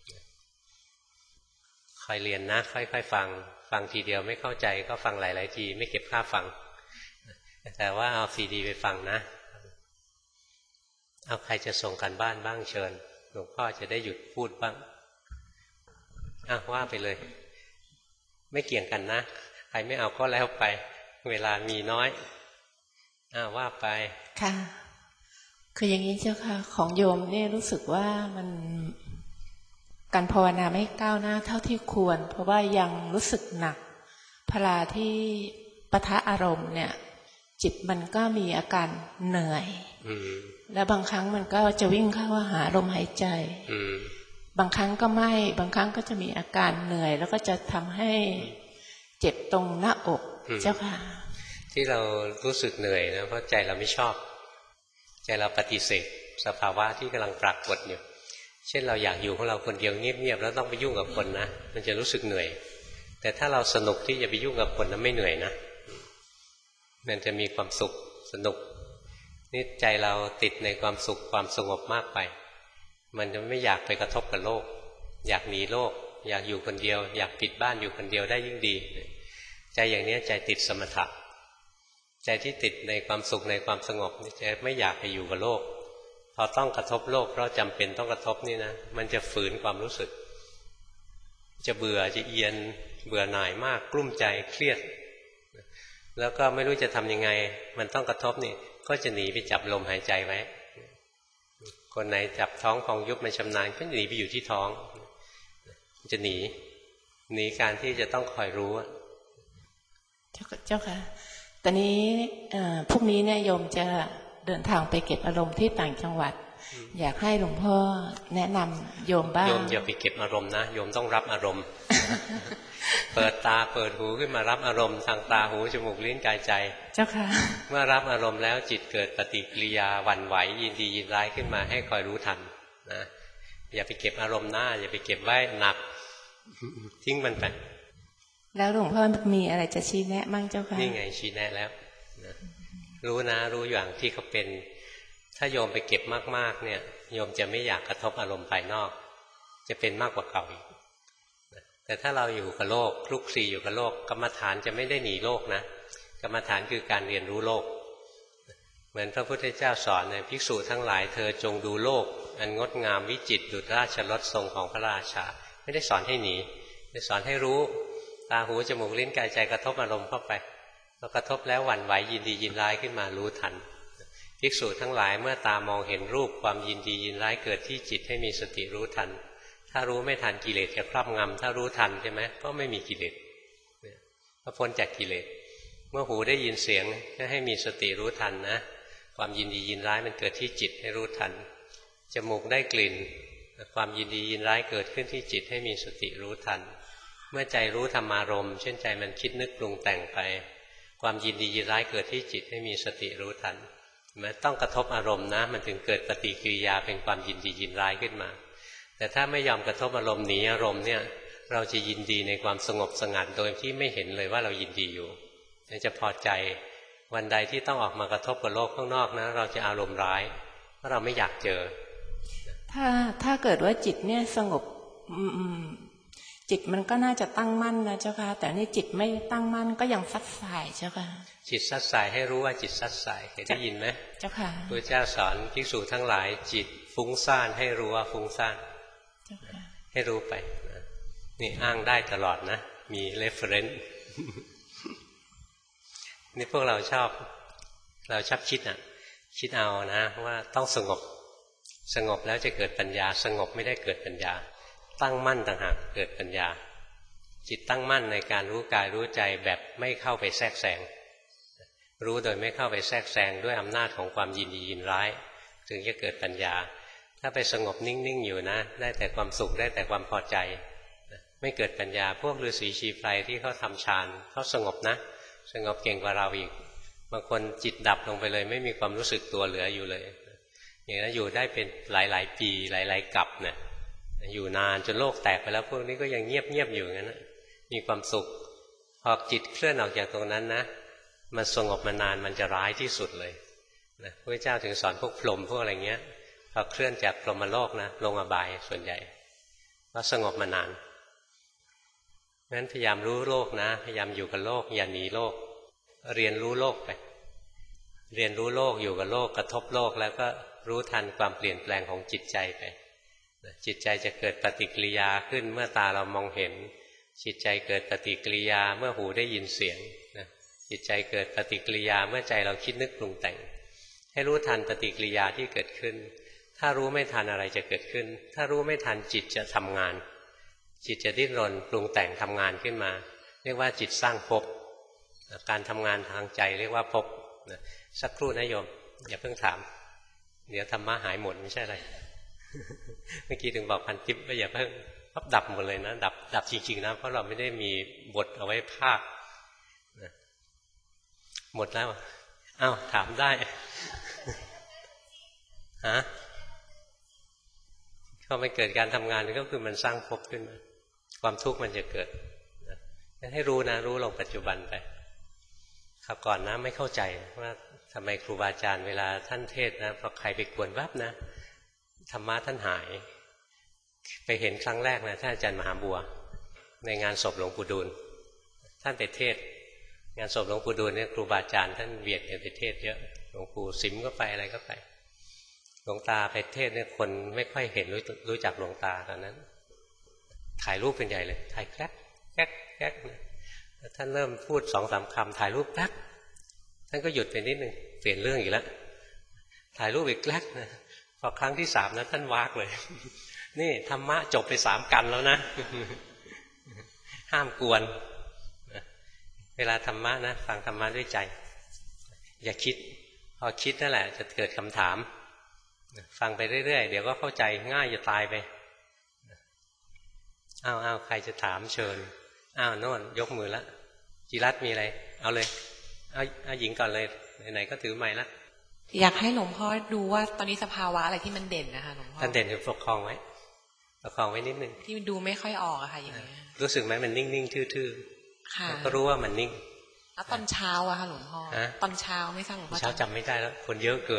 ค่อยเรียนนะค่อยๆฟังฟังทีเดียวไม่เข้าใจก็ฟังหลายๆทีไม่เก็บค่าฟังแต่ว่าเอาซีดีไปฟังนะเอาใครจะส่งกันบ้านบ้างเชิญหลวงพ่อจะได้หยุดพูดบ้างอ่ะว่าไปเลยไม่เกี่ยงกันนะใครไม่เอาก็แล้วไปเวลามีน้อยอ่ะว่าไปค่ะคืออย่างนี้เจ้าค่ะของโยมเนี่ยรู้สึกว่ามันการภาวนาไม่ก้าวหน้าเท่าที่ควรเพราะว่ายังรู้สึกหนักเวลาที่ปะทะอารมณ์เนี่ยจิตมันก็มีอาการเหนื่อยและบางครั้งมันก็จะวิ่งเข้าหาลมหายใจบางครั้งก็ไม่บางครั้งก็จะมีอาการเหนื่อยแล้วก็จะทำให้เจ็บตรงหน้าอกเจ้าค่ะที่เรารู้สึกเหนื่อยนะเพราะใจเราไม่ชอบใจเราปฏิเสธสภาวะที่กำลังปรากฏอยู่เช่นเราอยากอยู่ของเราคนเดียวเงียบๆแล้วต้องไปยุ่งกับคนนะมันจะรู้สึกเหนื่อยแต่ถ้าเราสนุกที่จะไปยุ่งกับคนนั้นไม่เหนื่อยนะมันจะมีความสุขสนุกนี่ใจเราติดในความสุขความสงบมากไปมันจะไม่อยากไปกระทบกับโลกอยากหนีโลกอยากอยู่คนเดียวอยากปิดบ้านอยู่คนเดียวได้ยิ่งดีใจอย่างนี้ใจติดสมถะใจที่ติดในความสุขในความสงบนี่จะไม่อยากไปอยู่กับโลกพอต้องกระทบโลกเพราะจำเป็นต้องกระทบนี่นะมันจะฝืนความรู้สึกจะเบื่อจะเอียนเบื่อหน่ายมากกลุ้มใจเครียดแล้วก็ไม่รู้จะทำยังไงมันต้องกระทบนี่ก็จะหนีไปจับลมหายใจไว้คนไหนจับท้องพองยุบมันชำนาญก็หนีไปอยู่ที่ท้องจะหนีหนีการที่จะต้องคอยรู้เจ้าเจ้าค่ะตอนนี้พรุ่งนี้เนี่ยโยมจะเดินทางไปเก็บอารมณ์ที่ต่างจังหวัดอยากให้หลวงพ่อแนะนำโยมบ้างโยมอย่าไปเก็บอารมณ์นะโยมต้องรับอารมณ์ เปิดตาเปิดหูขึ้นมารับอารมณ์ทางตาหูจมูกลิ้นกายใจเจ้าค่ะเมื่อรับอารมณ์แล้วจิตเกิดปฏิกิริยาหวั่นไหวยินดียินร้ายขึ้นมาให้คอยรู้ทันนะอย่าไปเก็บอารมณ์หน้าอย่าไปเก็บไว้หนักทิ้งมันไปแล้วหลวงพ่อมีอะไรจะชี้แนะมั่งเจ้าค่ะนี่ไงชี้แนะแล้วนะรู้นะรู้อย่างที่เขาเป็นถ้าโยมไปเก็บมากๆเนี่ยโยมจะไม่อยากกระทบอารมณ์ภายนอกจะเป็นมากกว่าเก่าอีกแต่ถ้าเราอยู่กับโลกคลุกคลีอยู่กับโลกกรรมฐานจะไม่ได้หนีโลกนะกรรมฐานคือการเรียนรู้โลกเหมือนพระพุทธเจ้าสอนเนี่ยภิกษุทั้งหลายเธอจงดูโลกอันงดงามวิจิตรดุจราชรถทรงของพระราชาไม่ได้สอนให้หนีได้สอนให้รู้ตาหูจมูกลิ้นกายใจกระทบอารมณ์เข้าไปพอกระทบแล้วหวั่นไหวยินดียินร้ายขึ้นมารู้ทันภิกษุทั้งหลายเมื่อตามองเห็นรูปความยินดียินร้ายเกิดที่จิตให้มีสติรู้ทันถ้ารู้ไม่ทันกิเลสจะครอบงำถ้ารู้ทันใช่ไหมก็ไม่มีกิเลสก็พ้นจากกิเลสเมื่อหูได้ยินเสียงก็ให้มีสติรู้ทันนะความยินดียินร้ายมันเกิดที่จิตให้รู้ทันจมูกได้กลิ่นความยินดียินร้ายเกิดขึ้นที่จิตให้มีสติรู้ทันเมื่อใจรู้ธรรมารมณ์เช่นใจมันคิดนึกปรุงแต่งไปความยินดียินร้ายเกิดที่จิตให้มีสติรู้ทันมันต้องกระทบอารมณ์นะมันถึงเกิดปฏิกิริยาเป็นความยินดียินร้ายขึ้นมาแต่ถ้าไม่ยอมกระทบอารมณ์หนีอารมณ์เนี่ยเราจะยินดีในความสงบสงัดโดยที่ไม่เห็นเลยว่าเรายินดีอยู่จะพอใจวันใดที่ต้องออกมากระทบกับโลกข้างนอกนะเราจะอารมณ์ร้ายเพราะเราไม่อยากเจอถ้าถ้าเกิดว่าจิตเนี่ยสงบจิตมันก็น่าจะตั้งมั่นนะเจ้าค่ะแต่นี่จิตไม่ตั้งมั่นก็ยังซัดสายเจ้าค่ะจิตซัดสายให้รู้ว่าจิตซัดสายเคยได้ยินไหมเจ้าค่ะพระเจ้าสอนภิกษุทั้งหลายจิตฟุ้งซ่านให้รู้ว่าฟุ้งซ่านให้รู้ไปนี่อ้างได้ตลอดนะมี reference นี่พวกเราชอบเราชอบคิดอ่ะคิดเอานะว่าต้องสงบสงบแล้วจะเกิดปัญญาสงบไม่ได้เกิดปัญญาตั้งมั่นต่างหากเกิดปัญญาจิตตั้งมั่นในการรู้กายรู้ใจแบบไม่เข้าไปแทรกแซงรู้โดยไม่เข้าไปแทรกแซงด้วยอำนาจของความยินดียินร้ายถึงจะเกิดปัญญาถ้าไปสงบนิ่งๆอยู่นะได้แต่ความสุขได้แต่ความพอใจไม่เกิดปัญญาพวกฤาษีชีไพรที่เขาทำฌานเขาสงบนะสงบเก่งกว่าเราอีกบางคนจิตดับลงไปเลยไม่มีความรู้สึกตัวเหลืออยู่เลยอย่างนั้นอยู่ได้เป็นหลายๆปีหลายๆกับเนี่ยอยู่นานจนโลกแตกไปแล้วพวกนี้ก็ยังเงียบๆอยู่งั้นนะมีความสุขพอจิตเคลื่อนออกจากตรงนั้นนะมันสงบมานานมันจะร้ายที่สุดเลยนะพระเจ้าถึงสอนพวกพรหมพวกอะไรเงี้ยพอเคลื่อนจากพรหมโลกนะลงอบายส่วนใหญ่ก็สงบมานานงั้นพยายามรู้โลกนะพยายามอยู่กับโลกอย่าหนีโลกเรียนรู้โลกไปเรียนรู้โลกอยู่กับโลกกระทบโลกแล้วก็รู้ทันความเปลี่ยนแปลงของจิตใจไปจิตใจจะเกิดปฏิกิริยาขึ้นเมื่อตาเรามองเห็นจิตใจเกิดปฏิกิริยาเมื่อหูได้ยินเสียงจิตใจเกิดปฏิกิริยาเมื่อใจเราคิดนึกปรุงแต่งให้รู้ทันปฏิกิริยาที่เกิดขึ้นถ้ารู้ไม่ทันอะไรจะเกิดขึ้นถ้ารู้ไม่ทันจิตจะทำงานจิตจะดิ้นรนปรุงแต่งทำงานขึ้นมาเรียกว่าจิตสร้างภพการทำงานทางใจเรียกว่าภพสักครู่นะโยมอย่าเพิ่งถามเดี๋ยวธรรมะหายหมดไม่ใช่อะไรเมื่อกี้ถึงบอกพันทิพย์ว่าอย่าเพิ่งพับดับหมดเลยนะดับดับจริงๆนะเพราะเราไม่ได้มีบทเอาไว้ภาคหมดแล้วอ้าวถามได้ฮะพอมันเกิดการทำงานก็คือมันสร้างภพขึ้นมาความทุกข์มันจะเกิดให้รู้นะรู้ลงปัจจุบันไปคราวก่อนนะไม่เข้าใจว่าทำไมครูบาอาจารย์เวลาท่านเทศนะพอใครไปกวนวับนะธรรมะท่านหายไปเห็นครั้งแรกนะท่านอาจารย์มหาบัวในงานศพหลวงปู่ดูลท่านไปเทศงานศพหลวงปู่ดูลเนี่ยครูบาอาจารย์ท่านเบียดกันไปเทศเยอะหลวงปู่สิมก็ไปอะไรก็ไปหลวงตาไปเทศเนี่ยคนไม่ค่อยเห็นรู้รู้จักหลวงตาตอนนั้นถ่ายรูปเป็นใหญ่เลยถ่ายแกล้แกล้แกล้ท่านเริ่มพูดสองสามคำถ่ายรูปแป๊บท่านก็หยุดไปนิดนึงเปลี่ยนเรื่องอีกแล้วถ่ายรูปอีกแกล้นะพอครั้งที่สามนะท่านวากเลยนี่ธรรมะจบไปสามกันแล้วนะห้ามกวนเวลาธรรมะนะฟังธรรมะด้วยใจอย่าคิดพอคิดนั่นแหละจะเกิดคำถามฟังไปเรื่อยๆเดี๋ยวก็เข้าใจง่ายจะตายไปอ้าวอ้าวใครจะถามเชิญอ้าวโน่นยกมือละจิรัตน์มีอะไรเอาเลยเอาเอาหญิงก่อนเลยไหนๆก็ถือไม้ละอยากให้หลวงพ่อดูว่าตอนนี้สภาวะอะไรที่มันเด่นนะคะหลวงพ่อท่านเด่นคือประคองไว้ประคองไว้นิดนึงที่ดูไม่ค่อยออกอะค่ะอย่างเงี้ยรู้สึกไหมมันนิ่งๆทื่อๆก็รู้ว่ามันนิ่งแล้วตอนเช้าอะค่ะหลวงพ่อตอนเช้าไม่ทราบหลวงพ่อเช้าจำไม่ได้แล้วคนเยอะเกิน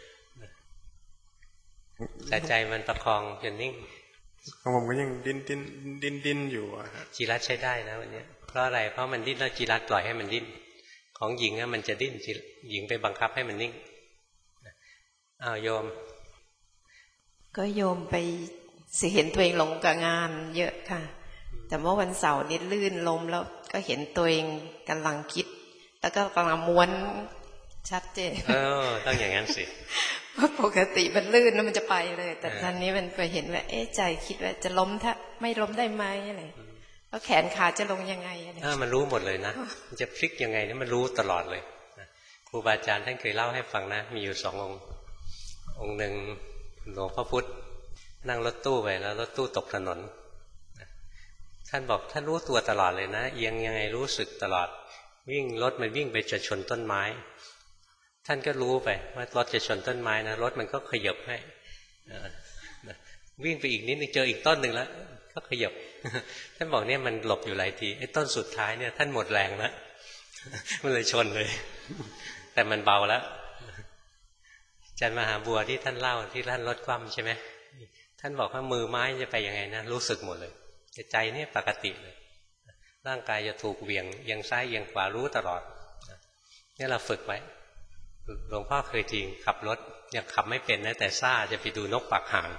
แต่ใจมันประคองจนนิ่งของผมก็ยังดิ้นดิ้นดิ้นดิ้นอยู่อะจิรัตน์ใช้ได้นะวันนี้เพราะอะไรเพราะมันดิ้นแล้วจิรัตน์ปล่อยให้มันดิ้นของหญิงอะมันจะดิ้นหญิงไปบังคับให้มันนิ่งอ้าวโยมก็โยมไปเห็นตัวเองหลงกับงานเยอะค่ะแต่เมื่อวันเสาร์นี้ลื่นลมแล้วก็เห็นตัวเองกำลังคิดแล้วก็กำลังม้วนชัดเจนเออต้องอย่างนั้นสิเพราะปกติมันลื่นแล้วมันจะไปเลยแต่ตอนนี้มันไปเห็นว่าเอ๊ะใจคิดว่าจะล้มถ้าไม่ล้มได้ไหมอะไรแล้วแขนขาจะลงยังไงอะไรมันรู้หมดเลยนะมันจะพลิกยังไงนี่มันรู้ตลอดเลยครูบาอาจารย์ท่านเคยเล่าให้ฟังนะมีอยู่สององค์องค์หนึ่งหลวงพ่อพุธนั่งรถตู้ไปแล้วรถตู้ตกถนนท่านบอกท่านรู้ตัวตลอดเลยนะเอียงยังไงรู้สึกตลอดวิ่งรถมันวิ่งไปจะชนต้นไม้ท่านก็รู้ไปว่ารถจะชนต้นไม้นะรถมันก็ขยับให้วิ่งไปอีกนิดนึงเจออีกต้นหนึ่งแล้วก็ขยับท่านบอกเนี่ยมันหลบอยู่หลายทีไอ้ต้นสุดท้ายเนี่ยท่านหมดแรงแล้วมันเลยชนเลยแต่มันเบาแล้วอาจารย์มหาบัวที่ท่านเล่าที่ท่านลดความใช่ไหมท่านบอกว่ามือไม้จะไปยังไงนะรู้สึกหมดเลยแต่ใจเนี่ยปกติเลยร่างกายจะถูกเหวี่ยงเอียงซ้ายเอียงขวารู้ตลอดนี่เราฝึกไว้หลวงพ่อเคยจริงขับรถยังขับไม่เป็นนะแต่ซ่าจะไปดูนกปากห่าง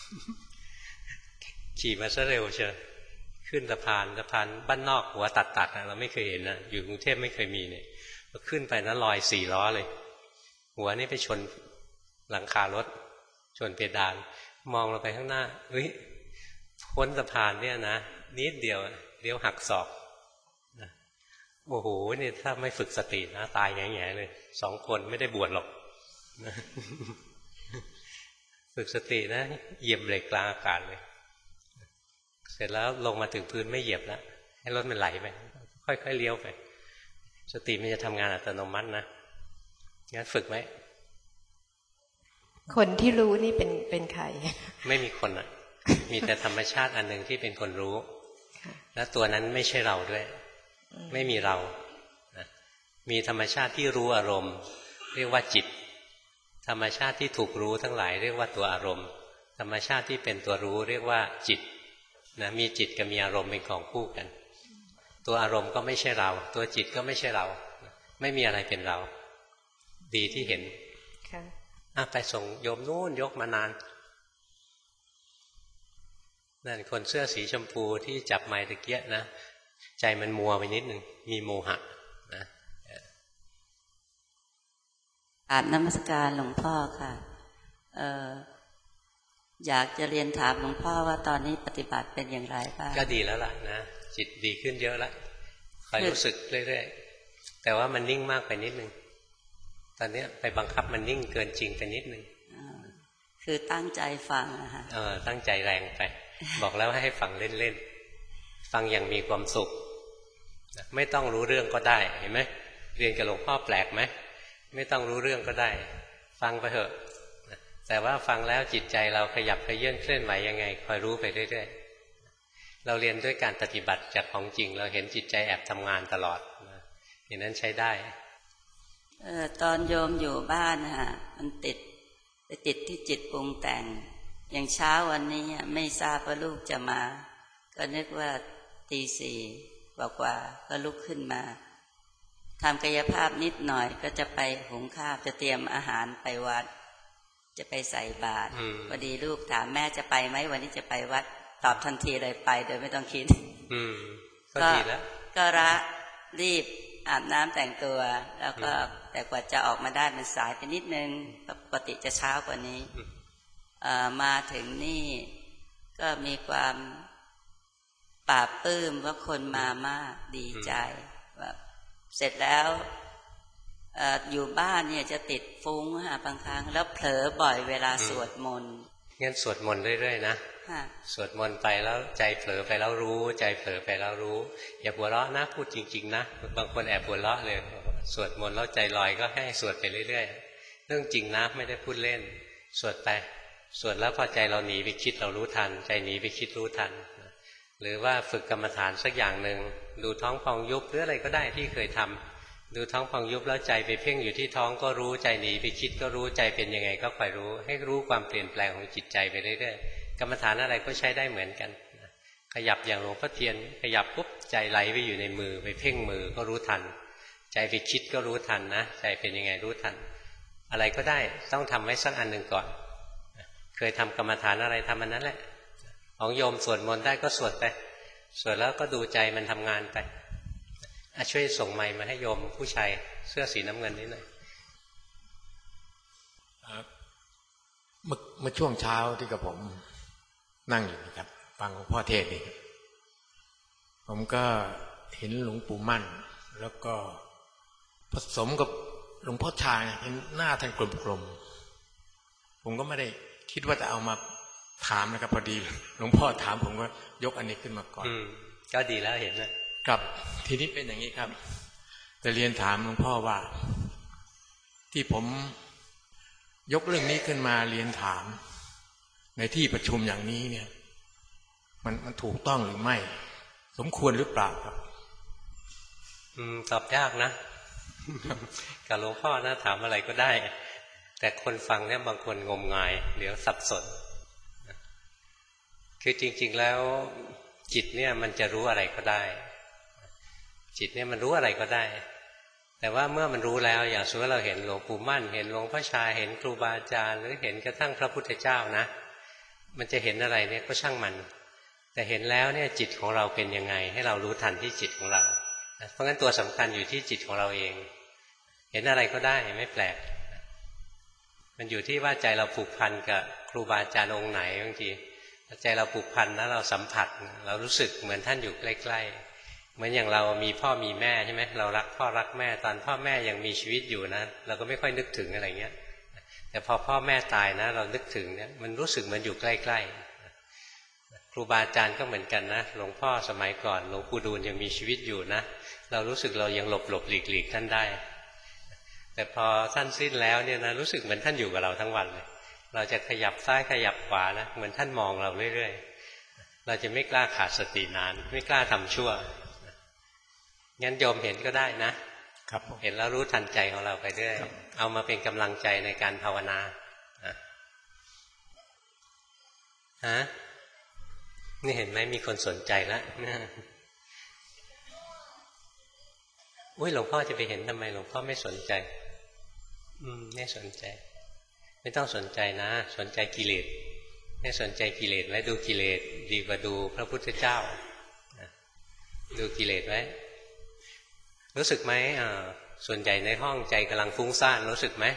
ขี่มาซะเร็วเชียวขึ้นสะพานสะพานบ้านนอกหัวตัดตัดเราไม่เคยเห็นนะอยู่กรุงเทพไม่เคยมีเนี่ยขึ้นไปนะลอยสี่ล้อเลยหัวนี่ไปชนหลังคารถชนเพดานมองเราไปข้างหน้าเฮ้ยพ้นสะพานเนี่ยนะนิดเดียวเลี้ยวหักศอกโอ้โหนี่ถ้าไม่ฝึกสตินะตายแง่ๆเลยสองคนไม่ได้บวชหรอกฝึกสตินะเหยียบเบรกกลางอากาศเลยเสร็จแล้วลงมาถึงพื้นไม่เหยียบแล้วให้รถมันไหลไปค่อยๆเลี้ยวไปสติมันจะทำงานอัตโนมัตินะงั้นฝึกไหมคนที่รู้นี่เป็นเป็นใครไม่มีคนอ่ะมีแต่ธรรมชาติอันหนึ่งที่เป็นคนรู้แล้วตัวนั้นไม่ใช่เราด้วยไม่มีเรานะมีธรรมชาติที่รู้อารมณ์เรียกว่าจิตธรรมชาติที่ถูกรู้ทั้งหลายเรียกว่าตัวอารมณ์ธรรมชาติที่เป็นตัวรู้เรียกว่าจิตนะมีจิตกับมีอารมณ์เป็นของคู่กันตัวอารมณ์ก็ไม่ใช่เราตัวจิตก็ไม่ใช่เราไม่มีอะไรเป็นเราดีที่เห็นค่ะไปส่งโยมนู่นยกมานานนั่นคนเสื้อสีชมพูที่จับไม้ตะเกียะนะใจมันมัวไปนิดหนึ่งมีโมหะนะอาบนมัสการหลวงพ่อค่ะเอ่ออยากจะเรียนถามหลวงพ่อว่าตอนนี้ปฏิบัติเป็นอย่างไรบ้างก็ดีแล้วล่ะนะจิตดีขึ้นเยอะแล้วคอยรู้สึกเรื่อยๆแต่ว่ามันนิ่งมากไปนิดนึงตอนนี้ไปบังคับมันนิ่งเกินจริงไปนิดนึงคือตั้งใจฟังนะคะเออตั้งใจแรงไปบอกแล้วให้ฟังเล่นๆฟังอย่างมีความสุขไม่ต้องรู้เรื่องก็ได้เห็นไหมเรียนกับหลวงพ่อแปลกไหมไม่ต้องรู้เรื่องก็ได้ฟังไปเถอะแต่ว่าฟังแล้วจิตใจเราขยับขยื่นเคลื่อนไหวยังไงคอยรู้ไปเรื่อยๆเราเรียนด้วยการปฏิบัติจากของจริงเราเห็นจิตใจแอบทำงานตลอดอย่างนั้นใช้ได้เออตอนโยมอยู่บ้านฮะมันติดไปติดที่จิตปรุงแต่งอย่างเช้าวันนี้ไม่ทราบว่าลูกจะมาก็นึกว่าตีสี่กว่าๆก็ลุกขึ้นมาทำกายภาพนิดหน่อยก็จะไปหุงข้าวจะเตรียมอาหารไปวัดจะไปใส่บาตรพอดีลูกถามแม่จะไปไหมวันนี้จะไปวัดตอบทันทีเลยไปโดยไม่ต้องคิดก็ดีแล้วก็ระรีบอาบน้ำแต่งตัวแล้วก็แต่กว่าจะออกมาได้มันสายไปนิดนึงปกติจะเช้ากว่านี้มาถึงนี่ก็มีความปลาบปลื้มว่าคนมามากดีใจแบบเสร็จแล้วอยู่บ้านเนี่ยจะติดฟุ้งฮะบางครั้งแล้วเผลอบ่อยเวลาสวดมนต์งั้นสวดมนต์เรื่อยๆนะสวดมนต์ไปแล้วใจเผลอไปแล้วรู้ใจเผลอไปแล้วรู้อย่าหัวเราะนะพูดจริงๆนะบางคนแอบหัวเราะเลยสวดมนต์แล้วใจลอยก็ให้สวดไปเรื่อยๆเรื่องจริงนะไม่ได้พูดเล่นสวดไปสวดแล้วพอใจเราหนีไปคิดเรารู้ทันใจหนีไปคิดรู้ทันหรือว่าฝึกกรรมฐานสักอย่างหนึ่งดูท้องพองยุบหรืออะไรก็ได้ที่เคยทำดูท้องพองยุบแล้วใจไปเพ่งอยู่ที่ท้องก็รู้ใจหนีไปคิดก็รู้ใจเป็นยังไงก็คอยรู้ให้รู้ความเปลี่ยนแปลงของจิตใจไปเรื่อยๆกรรมฐานอะไรก็ใช้ได้เหมือนกันขยับอย่างหลวงพ่อเทียนขยับปุ๊บใจไหลไปอยู่ในมือไปเพ่งมือก็รู้ทันใจไปคิดก็รู้ทันนะใจเป็นยังไงรู้ทันอะไรก็ได้ต้องทำไว้สักอันหนึ่งก่อนเคยทำกรรมฐานอะไรทำอันนั้นแหละของโยมสวดมนต์ได้ก็สวดไปสวดแล้วก็ดูใจมันทำงานไปช่วยส่งไมค์มาให้โยมผู้ชายเสื้อสีน้ำเงินนิดหน่อยเมื่อเมื่อช่วงเช้าที่กับผมนั่งอยู่นะครับฟังหลวงพ่อเทศน์นี่ผมก็เห็นหลวงปู่มั่นแล้วก็ผสมกับหลวงพ่อชาเห็นหน้าท่านกลมๆผมก็ไม่ได้คิดว่าจะเอามาถามนะครับพอดีหลวงพ่อถามผมก็ยกอันนี้ขึ้นมาก่อนอืมก็ดีแล้วเห็นนะครับทีนี้เป็นอย่างนี้ครับจะเรียนถามหลวงพ่อว่าที่ผมยกเรื่องนี้ขึ้นมาเรียนถามในที่ประชุมอย่างนี้เนี่ยมันมันถูกต้องหรือไม่สมควรหรือเปล่าครับอืมตอบยากนะ กับหลวงพ่อนะถามอะไรก็ได้แต่คนฟังเนี่ยบางคนงมงายเดี๋ยวสับสนคือจริงๆแล้วจิตเนี่ยมันจะรู้อะไรก็ได้จิตเนี่ยมันรู้อะไรก็ได้แต่ว่าเมื่อมันรู้แล้วอย่างสมมติเราเห็นหลวงปู่มั่นเห็นหลวงพ่อชาเห็นครูบาอาจารย์หรือเห็นกระทั่งพระพุทธเจ้านะมันจะเห็นอะไรเนี่ยก็ช่างมันแต่เห็นแล้วเนี่ยจิตของเราเป็นยังไงให้เรารู้ทันที่จิตของเราเพราะงั้นตัวสำคัญอยู่ที่จิตของเราเองเห็นอะไรก็ได้ไม่แปลกมันอยู่ที่ว่าใจเราผูกพันกับครูบาอาจารย์องค์ไหนบางทีใจเราผูกพันแล้วเราสัมผัสเรารู้สึกเหมือนท่านอยู่ใกล้ๆเหมือนอย่างเรามีพ่อมีแม่ใช่ไหมเรารักพ่อรักแม่ตอนพ่อแม่ยังมีชีวิตอยู่นะเราก็ไม่ค่อยนึกถึงอะไรเงี้ยแต่พอพ่อแม่ตายนะเรานึกถึงเนี่ยมันรู้สึกเหมือนอยู่ใกล้ๆครูบาอาจารย์ก็เหมือนกันนะหลวงพ่อสมัยก่อนหลวงปู่ดูลยังมีชีวิตอยู่นะเรารู้สึกเรายังหลบหลบหลีกหลีกท่านได้แต่พอท่านสิ้นแล้วเนี่ยนะรู้สึกเหมือนท่านอยู่กับเราทั้งวันเลยเราจะขยับซ้ายขยับขวานะเหมือนท่านมองเราเรื่อยๆเราจะไม่กล้าขาดสตินานไม่กล้าทำชั่วงั้นโยมเห็นก็ได้นะครับเห็นแล้วรู้ทันใจของเราไปเรื่อยเอามาเป็นกำลังใจในการภาวนาฮะนี่เห็นไหมมีคนสนใจแล้วอุ้ยหลวงพ่อจะไปเห็นทำไมหลวงพ่อไม่สนใจอืมไม่สนใจไม่ต้องสนใจนะสนใจกิเลสไม่สนใจกิเลสไว้ดูกิเลสดีกว่าดูพระพุทธเจ้าดูกิเลสไว้รู้สึกไหมอ่าส่วนใหญ่ในห้องใจกำลังฟุ้งซ่านรู้สึกไหม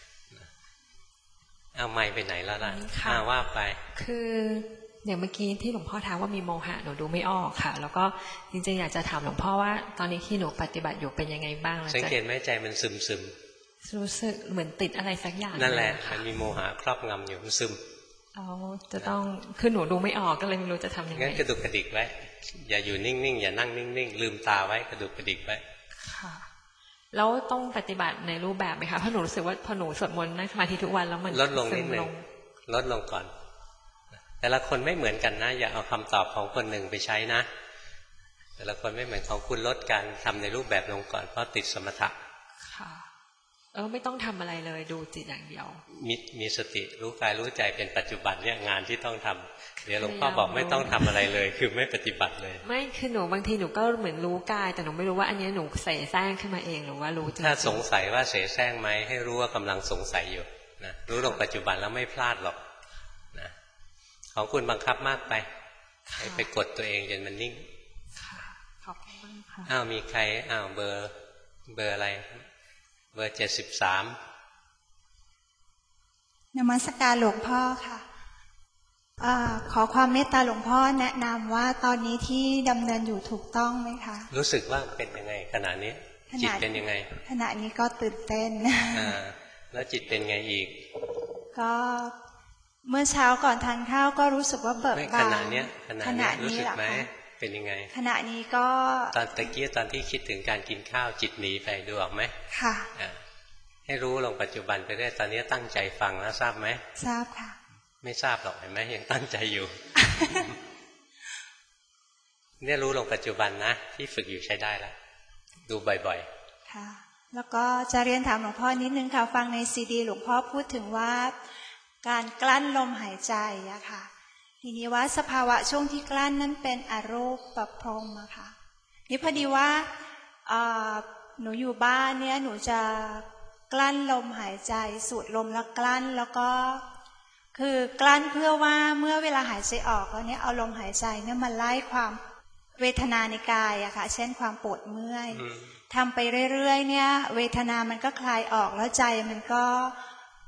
เอาไมค์ไปไหนแล้วล่ะอ่าว่าไปคืออย่างเมื่อกี้ที่หลวงพ่อถามว่ามีโมหะหนูดูไม่ออกค่ะแล้วก็จริงๆอยากจะถามหลวงพ่อว่าตอนนี้ที่หนูปฏิบัติอยู่เป็นยังไงบ้างสังเกตไหมใจมันซึมซึมรู้สึกเหมือนติดอะไรสักอย่างนั่นแหละมันมีโมหะครอบงำอยู่มันซึมอ๋อจะต้องคือหนูดูไม่ออกก็เลยไม่รู้จะทำยังไงงั้นกระดุกกระดิกไว้อย่าอยู่นิ่งๆอย่านั่งนิ่งๆลืมตาไว้กระดุกกระดิกไว้ค่ะแล้วต้องปฏิบัติในรูปแบบไหมคะเพราะหนูรู้สึกว่าพอหนูสวดมนต์นั่งสมาธิทุกวันแล้วมันลดลงนิดนึงลดลงก่อนแต่ละคนไม่เหมือนกันนะอย่าเอาคำตอบของคนหนึ่งไปใช้นะแต่ละคนไม่เหมือนของคุณลดการทำในรูปแบบลงก่อนเพราะติดสมถะค่ะเออไม่ต้องทำอะไรเลยดูจิตอย่างเดียวมีมีสติรู้กายรู้ใจเป็นปัจจุบันเนี่ยงานที่ต้องทำเดี๋ยวหลวงพ่อบอกไม่ต้องทำอะไรเลยคือไม่ปฏิบัติเลยไม่คือหนูบางทีหนูก็เหมือนรู้กายแต่หนูไม่รู้ว่าอันนี้หนูเสแสร้งขึ้นมาเองหรือว่ารู้จริงถ้าสงสัยว่าเสแสร้งไหมให้รู้ว่ากำลังสงสัยอยู่นะรู้ลงปัจจุบันแล้วไม่พลาดหรอกนะของคุณบังคับมากไปให้ไปกดตัวเองจนมันนิ่งขอบคุณค่ะอ้าวมีใครอ้าวเบอร์เบอร์อะไรเบอร์เจ็ดสิบสามนมัสการหลวงพ่อค่ะอ่าขอความเมตตาหลวงพ่อแนะนำว่าตอนนี้ที่ดำเนินอยู่ถูกต้องไหมคะรู้สึกว่าเป็นยังไงขณะนี้จิตเป็นยังไงขณะนี้ก็ตื่นเต้นอ่าแล้วจิตเป็นไงอีกก็เมื่อเช้าก่อนทานข้าวก็รู้สึกว่าเบิกบานขณะนี้ขณะนี้รู้สึกไหมเป็นยังไงขณะนี้ก็ตอนตะกี้ตอนที่คิดถึงการกินข้าวจิตหนีไปดูออกไหมค่ะให้รู้ลงปัจจุบันไปได้ตอนนี้ตั้งใจฟังแล้วทราบไหมทราบค่ะไม่ทราบหรอกเห็นไหมยังตั้งใจอยู่ เนี่ยรู้ลงปัจจุบันนะที่ฝึกอยู่ใช้ได้แล้วดูบ่อยๆค่ะแล้วก็จะเรียนถามหลวงพ่อนิดนึงค่ะฟังในซีดีหลวงพ่อพูดถึงว่าการกลั้นลมหายใจอะค่ะทีนี้ว่าสภาวะช่วงที่กลั้นนั้นเป็นอรูปประพรมอะค่ะนี่พอดีว่าหนูอยู่บ้านเนี่ยหนูจะกลั้นลมหายใจสูดลมแล้วกลั้นแล้วก็คือกลั้นเพื่อว่าเมื่อเวลาหายใจออกแล้วเนี่ยเอาลมหายใจเนี่ยมาไล่ความเวทนาในกายอะค่ะเช่นความปวดเมื่อยทำไปเรื่อยๆเนี่ยเวทนามันก็คลายออกแล้วใจมันก็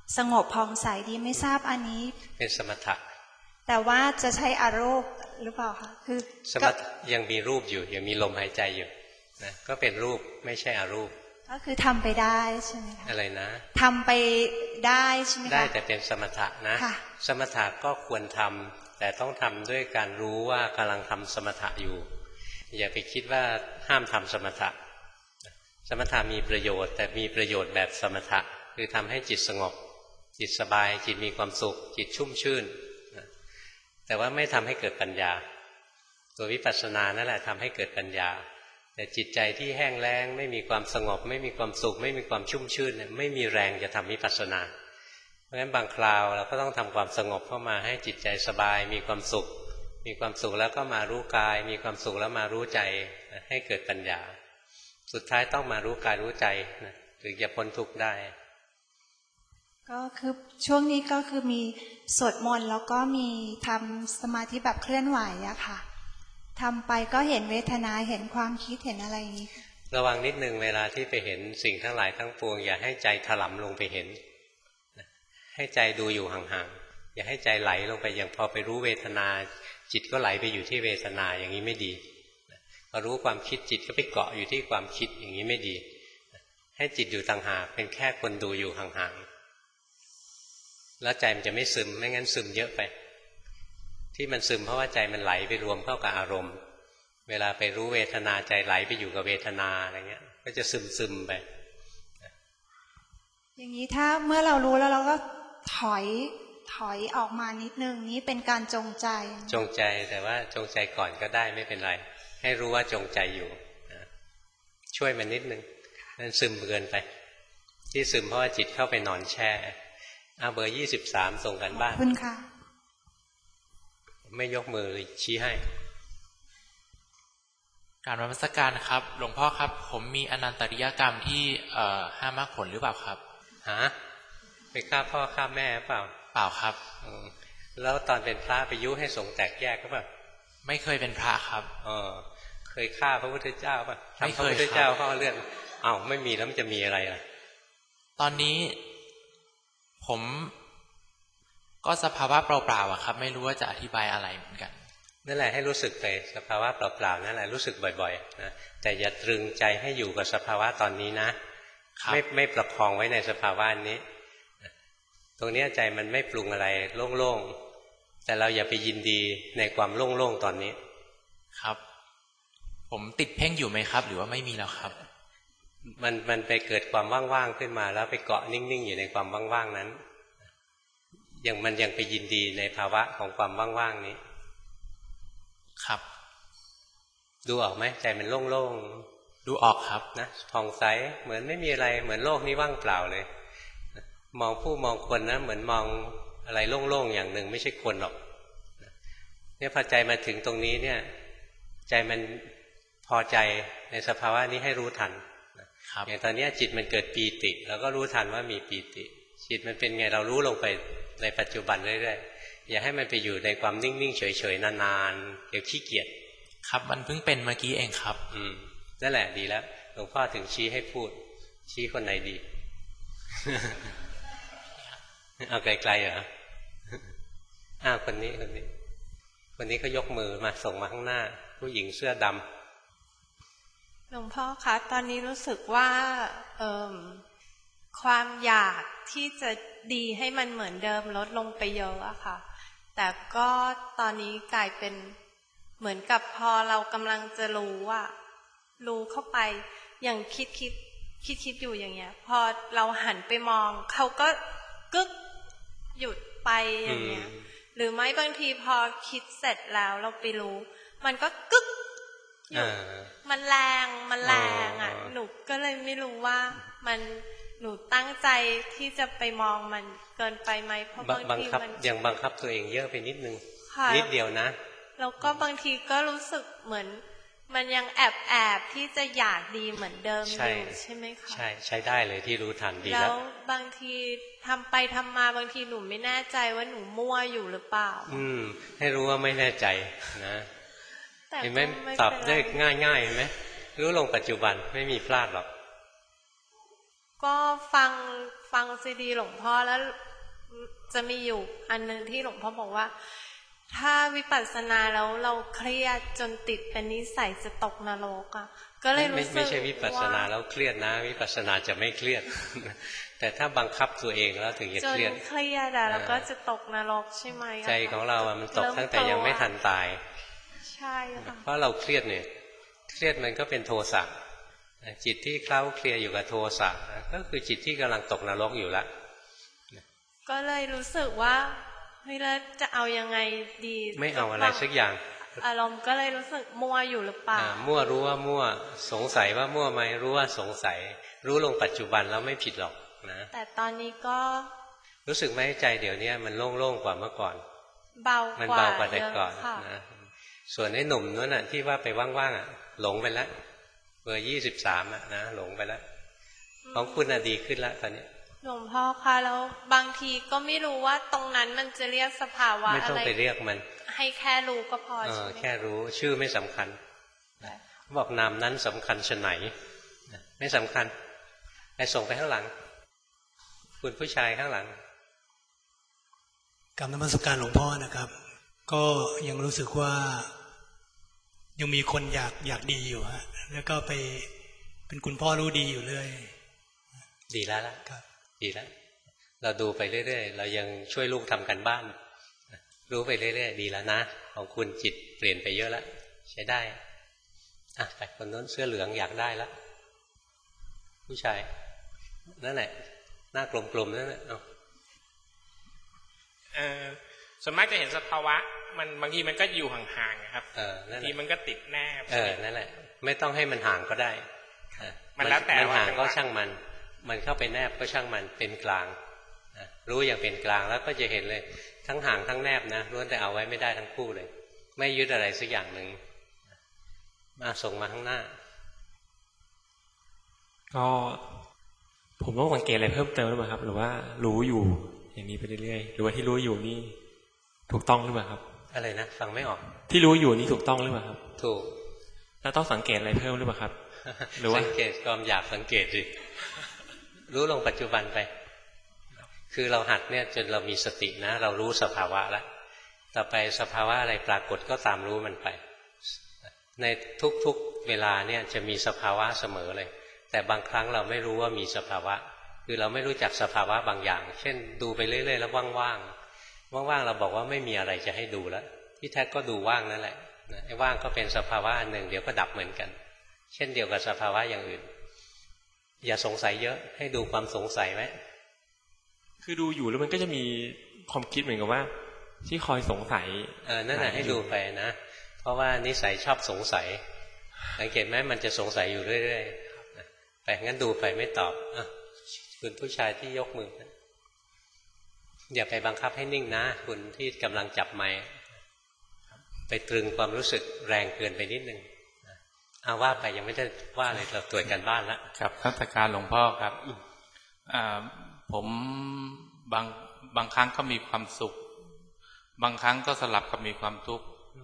สงบผ่องใสดีไม่ทราบอันนี้เป็นสมถะแต่ว่าจะใช้อารูปหรือเปล่าคะคือสมถะยังมีรูปอยู่ยังมีลมหายใจอยู่นะก็เป็นรูปไม่ใช่อารูปก็คือทำไปได้ใช่ไหมคะอะไรนะทำไปได้ใช่ไหมคะได้แต่เป็นสมถะนะสมถะก็ควรทำแต่ต้องทำด้วยการรู้ว่ากำลังทำสมถะอยู่อย่าไปคิดว่าห้ามทำสมถะสมถะมีประโยชน์แต่มีประโยชน์แบบสมถะคือทำให้จิตสงบจิตสบายจิตมีความสุขจิตชุ่มชื่นแต่ว่าไม่ทำให้เกิดปัญญาตัววิปัสสนานั่นแหละทำให้เกิดปัญญาแต่จิตใจที่แห้งแล้งไม่มีความสงบไม่มีความสุขไม่มีความชุ่มชื่นเนี่ยไม่มีแรงจะทำวิปัสสนาเพราะฉะนั้นบางคราวเราก็ต้องทำความสงบเข้ามาให้จิตใจสบายมีความสุขมีความสุขแล้วก็มารู้กายมีความสุขแล้วมารู้ใจให้เกิดปัญญาสุดท้ายต้องมารู้กายรู้ใจถึงจะพ้นทุกข์ได้ก็คือช่วงนี้ก็คือมีสวดมนต์แล้วก็มีทำสมาธิแบบเคลื่อนไหวอะค่ะทำไปก็เห็นเวทนาเห็นความคิดเห็นอะไรอย่างนี้ระวังนิดนึงเวลาที่ไปเห็นสิ่งทั้งหลายทั้งปวงอย่าให้ใจถลำลงไปเห็นให้ใจดูอยู่ห่างๆอย่าให้ใจไหลลงไปอย่างพอไปรู้เวทนาจิตก็ไหลไปอยู่ที่เวทนาอย่างนี้ไม่ดีพอรู้ความคิดจิตก็ไปเกาะอยู่ที่ความคิดอย่างนี้ไม่ดีให้จิตอยู่ต่างหากเป็นแค่คนดูอยู่ห่างๆแล้วใจมันจะไม่ซึมไม่งั้นซึมเยอะไปที่มันซึมเพราะว่าใจมันไหลไปรวมเข้ากับอารมณ์เวลาไปรู้เวทนาใจไหลไปอยู่กับเวทนาอะไรเงี้ยก็จะซึมซึมไปอย่างนี้ถ้าเมื่อเรารู้แล้วเราก็ถอยถอยออกมานิดนึงนี้เป็นการจงใจจงใจแต่ว่าจงใจก่อนก็ได้ไม่เป็นไรให้รู้ว่าจงใจอยู่ช่วยมันนิดนึงนั่นซึมเกินไปที่ซึมเพราะว่าจิตเข้าไปนอนแช่เอาเบอร์ยี่สิบสามส่งกันบ้านคุณค่ะไม่ยกมือชี้ให้การนมัสการครับหลวงพ่อครับผมมีอนันตริยกรรมที่เอ่อห้ามมรรคผลหรือเปล่าครับฮะไปฆ่าพ่อฆ่าแม่เปล่าเปล่าครับแล้วตอนเป็นพระไปยุให้สงฆ์แตกแยกก็เปล่าไม่เคยเป็นพระครับเออเคยฆ่าพระพุทธเจ้าป่ะทำพระพุทธเจ้าข้อเลื่อนอ้าวไม่มีแล้วมันจะมีอะไรล่ะตอนนี้ผมก็สภาวะเปล่าๆอะครับไม่รู้ว่าจะอธิบายอะไรเหมือนกันนั่นแหละให้รู้สึกไปสภาวะเปล่าๆนั่นแหละรู้สึกบ่อยๆนะแต่อย่าตรึงใจให้อยู่กับสภาวะตอนนี้นะไม่ไม่ประคองไว้ในสภาวะนี้ตรงนี้ใจมันไม่ปรุงอะไรโล่งๆแต่เราอย่าไปยินดีในความโล่งๆตอนนี้ครับผมติดเพ่งอยู่ไหมครับหรือว่าไม่มีแล้วครับมันมันไปเกิดความว่างๆขึ้นมาแล้วไปเกาะนิ่งๆอยู่ในความว่างๆนั้นยังมันยังไปยินดีในภาวะของความว่างๆนี้ครับดูออกไหมใจมันโล่งๆดูออกครับนะผ่องใสเหมือนไม่มีอะไรเหมือนโลกนี้ว่างเปล่าเลยมองผู้มองคนนะเหมือนมองอะไรโล่งๆอย่างหนึ่งไม่ใช่คนหรอกเนี่ยพอใจมาถึงตรงนี้เนี่ยใจมันพอใจในสภาวะนี้ให้รู้ทันอย่างตอนนี้จิตมันเกิดปีติแล้วก็รู้ทันว่ามีปีติจิตมันเป็นไงเรารู้ลงไปในปัจจุบันเรื่อยๆอย่าให้มันไปอยู่ในความนิ่งๆเฉยๆนานๆเดี๋ยวขี้เกียจครับมันเพิ่งเป็นเมื่อกี้เองครับอืมนั่นแหละดีแล้วหลวงพ่อถึงชี้ให้พูดชี้คนไหนดี เอาไกลๆเหรออ้าวคนนี้คนนี้คนนี้เขายกมือมาส่งมาข้างหน้าผู้หญิงเสื้อดำหลวงพ่อคะตอนนี้รู้สึกว่าเอ่อความอยากที่จะดีให้มันเหมือนเดิมลดลงไปเยอะอะค่ะแต่ก็ตอนนี้กลายเป็นเหมือนกับพอเรากำลังจะรู้ว่ารู้เข้าไปอย่างคิดคิดคิดคิดอยู่อย่างเงี้ยพอเราหันไปมองเขาก็กึกหยุดไปอย่างเงี้ยหรือไม่บางทีพอคิดเสร็จแล้วเราไปรู้มันก็กึกหยุดมันแรงมันแรงอ่ะหนูก็เลยไม่รู้ว่ามันหนูตั้งใจที่จะไปมองมันเกินไปไหมเพราะบางทีมันยังบังคับตัวเองเยอะไปนิดนึงนิดเดียวนะแล้วก็บางทีก็รู้สึกเหมือนมันยังแอบแอบที่จะอยากดีเหมือนเดิมอยู่ใช่ไหมคะใช่ใช้ได้เลยที่รู้ทันดีแล้วแล้วบางทีทำไปทำมาบางทีหนูไม่แน่ใจว่าหนูมั่วอยู่หรือเปล่าอืมให้รู้ว่าไม่แน่ใจนะเห็นไหมตอบได้ง่ายๆเห็นไหมรู้ลงปัจจุบันไม่มีพลาดหรอกก็ฟังฟังซีดีหลวงพ่อแล้วจะมีอยู่อันนึงที่หลวงพ่อบอกว่าถ้าวิปัสสนาแล้วเราเครียดจนติดเป็นนิสัยจะตกนรกอ่ะก็เลยรู้สึกไม่ใช่วิปัสสนาแล้วเครียดนะวิปัสสนาจะไม่เครียด แต่ถ้าบังคับตัวเองแล้วถึงจะเครียดจนเครียดอะแล้วก็จะตกนรกใช่ไหมใจของเราอะมันตกตั้งแต่ยังไม่ทันตายใช่ค่ะเพราะเราเครียดเนี่ยเครียดมันก็เป็นโทสะจิตที่เคล้าเคลียอยู่กับโทสะก็คือจิตที่กำลังตกนรกอยู่ละก็เลยรู้สึกว่าเฮ้ยแล้วจะเอายังไงดีไม่เอาอะไรสักอย่างอารมณ์ก็เลยรู้สึกมั่วอยู่หรือเปล่ามั่วรู้ว่ามั่วสงสัยว่ามั่วไหมรู้ว่าสงสัยรู้ลงปัจจุบันแล้วไม่ผิดหรอกนะแต่ตอนนี้ก็รู้สึกไหมใจเดี๋ยวนี้มันโล่งๆกว่าเมื่อก่อนเบากว่ามันเบากว่าแต่ก่อนนะส่วนไอ้หนุ่มนั่นน่ะที่ว่าไปว่างๆอ่ะหลงไปแล้วเบอร์ยี่สิบสามอ่ะนะหลงไปแล้วของคุณน่ะดีขึ้นแล้วตอนนี้หลวงพ่อคะแล้วบางทีก็ไม่รู้ว่าตรงนั้นมันจะเรียกสภาวะอะไรไม่ต้องไปเรียกมันให้แค่รู้ก็พอใช่ไหมแค่รู้ชื่อไม่สำคัญบอกนามนั้นสำคัญชะไหนไม่สำคัญไปส่งไปข้างหลังคุณผู้ชายข้างหลังกรรมนมัสการหลวงพ่อนะครับก็ยังรู้สึกว่ายังมีคนอยากอยากดีอยู่ฮะแล้วก็ไปเป็นคุณพ่อรู้ดีอยู่เรื่อยดีแล้วล่ะดีแล้วเราดูไปเรื่อยๆเรายังช่วยลูกทำกันบ้านรู้ไปเรื่อยๆดีแล้วนะของคุณจิตเปลี่ยนไปเยอะแล้วใช้ได้อ่ะไปคนนู้นเสื้อเหลืองอยากได้แล้วผู้ชายนั่นแหละหน้ากลมๆนั่นแหละเอาเออส่วนมากจะเห็นสภาวะมันบางทีมันก็อยู่ห่างๆครับเออบางทีมันก็ติดแนบเออนั่นแหละไม่ต้องให้มันห่างก็ได้มันแล้วแต่มันห่างก็ช่างมันมันเข้าไปแนบก็ช่างมันเป็นกลางรู้อย่างเป็นกลางแล้วก็จะเห็นเลยทั้งห่างทั้งแนบนะล้วนแต่เอาไว้ไม่ได้ทั้งคู่เลยไม่ยึดอะไรสักอย่างหนึ่งมาส่งมาข้างหน้าก็ผมต้องสังเกตอะไรเพิ่มเติมหรือเปล่าครับหรือว่ารู้อยู่อย่างนี้ไปเรื่อยๆหรือว่าที่รู้อยู่นี่ถูกต้องหรือเปล่าครับอะไรนะฟังไม่ออกที่รู้อยู่นี่ถูกต้องหรือเปล่าครับถูกแล้วต้องสังเกตอะไรเพิ่มหรือเปล่าครับหรือว่าสังเกตความอยากสังเกตสิรู้ลงปัจจุบันไปคือเราหัดเนี่ยจนเรามีสตินะเรารู้สภาวะแล้วต่อไปสภาวะอะไรปรากฏก็ตามรู้มันไปในทุกๆเวลาเนี่ยจะมีสภาวะเสมอเลยแต่บางครั้งเราไม่รู้ว่ามีสภาวะคือเราไม่รู้จักสภาวะบางอย่างเช่นดูไปเรื่อยๆแล้วว่างๆว่างๆเราบอกว่าไม่มีอะไรจะให้ดูแล้วที่แท้ก็ดูว่างนั่นแหละไอ้ว่างก็เป็นสภาวะอันหนึ่งเดี๋ยวก็ดับเหมือนกันเช่นเดียวกับสภาวะอย่างอื่นอย่าสงสัยเยอะให้ดูความสงสัยไว้คือดูอยู่แล้วมันก็จะมีความคิดเหมือนกับว่าที่คอยสงสัยเออนั่นแหละให้ดูไปนะเพราะว่านิสัยชอบสงสัยสังเกตไหมมันจะสงสัยอยู่เรื่อยๆไปงั้นดูไปไม่ตอบอ่ะคุณผู้ชายที่ยกมืออย่าไปบังคับให้นิ่งนะคุณที่กำลังจับไมค์ไปตรึงความรู้สึกแรงเกินไปนิดนึงเอาว่าไปยังไม่ได้ว่าเลยเราตรวจกันบ้านแล้วครับท่านอาจารย์หลวงพ่อครับผมบางบางครั้งก็มีความสุขบางครั้งก็สลับกับมีความทุกข์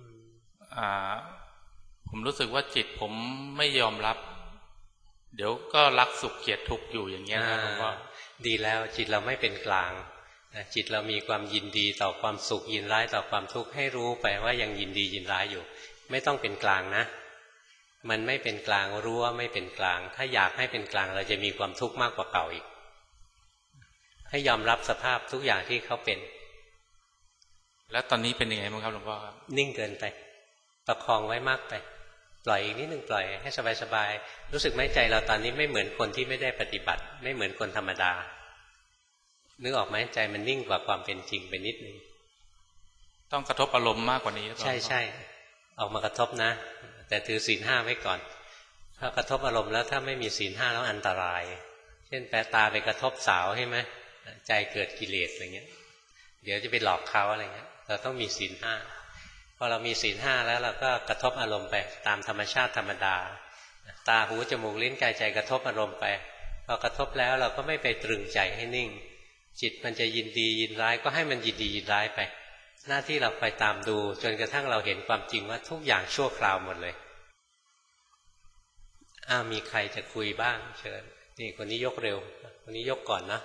ผมรู้สึกว่าจิตผมไม่ยอมรับเดี๋ยวก็รักสุขเกลียดทุกข์อยู่อย่างเงี้ยนะหลวงพ่อดีแล้วจิตเราไม่เป็นกลางจิตเรามีความยินดีต่อความสุขยินร้ายต่อความทุกข์ให้รู้ไปว่ายังยินดียินร้ายอยู่ไม่ต้องเป็นกลางนะมันไม่เป็นกลางรู้ว่าไม่เป็นกลางถ้าอยากให้เป็นกลางเราจะมีความทุกข์มากกว่าเก่าอีกให้ยอมรับสภาพทุกอย่างที่เขาเป็นแล้วตอนนี้เป็นยังไงบ้างครับหลวงพ่อครับนิ่งเกินไปประคองไว้มากไปปล่อยอีกนิดนึงปล่อยให้สบายๆรู้สึกไหมใจเราตอนนี้ไม่เหมือนคนที่ไม่ได้ปฏิบัติไม่เหมือนคนธรรมดานึกออกไหมใจมันนิ่งกว่าความเป็นจริงไปนิดนึงต้องกระทบอารมณ์มากกว่านี้ใช่ใช่ออกมากระทบนะแต่ถือศีลห้าไว้ก่อนถ้ากระทบอารมณ์แล้วถ้าไม่มีศีลห้าแล้วอันตรายเช่นแปรตาไปกระทบสาวใช่ไหมใจเกิดกิเลสอะไรเงี้ยเดี๋ยวจะไปหลอกเขาอะไรเงี้ยเราต้องมีศีลห้าพอเรามีศีลห้าแล้วเราก็กระทบอารมณ์ไปตามธรรมชาติธรรมดาตาหูจมูกลิ้นกายใจกระทบอารมณ์ไปพอกระทบแล้วเราก็ไม่ไปตรึงใจให้นิ่งจิตมันจะยินดียินร้ายก็ให้มันยินดียินร้ายไปหน้าที่เราไปตามดูจนกระทั่งเราเห็นความจริงว่าทุกอย่างชั่วคราวหมดเลยอ้าวมีใครจะคุยบ้างเชิญนี่คนนี้ยกเร็วคนนี้ยกก่อนนะ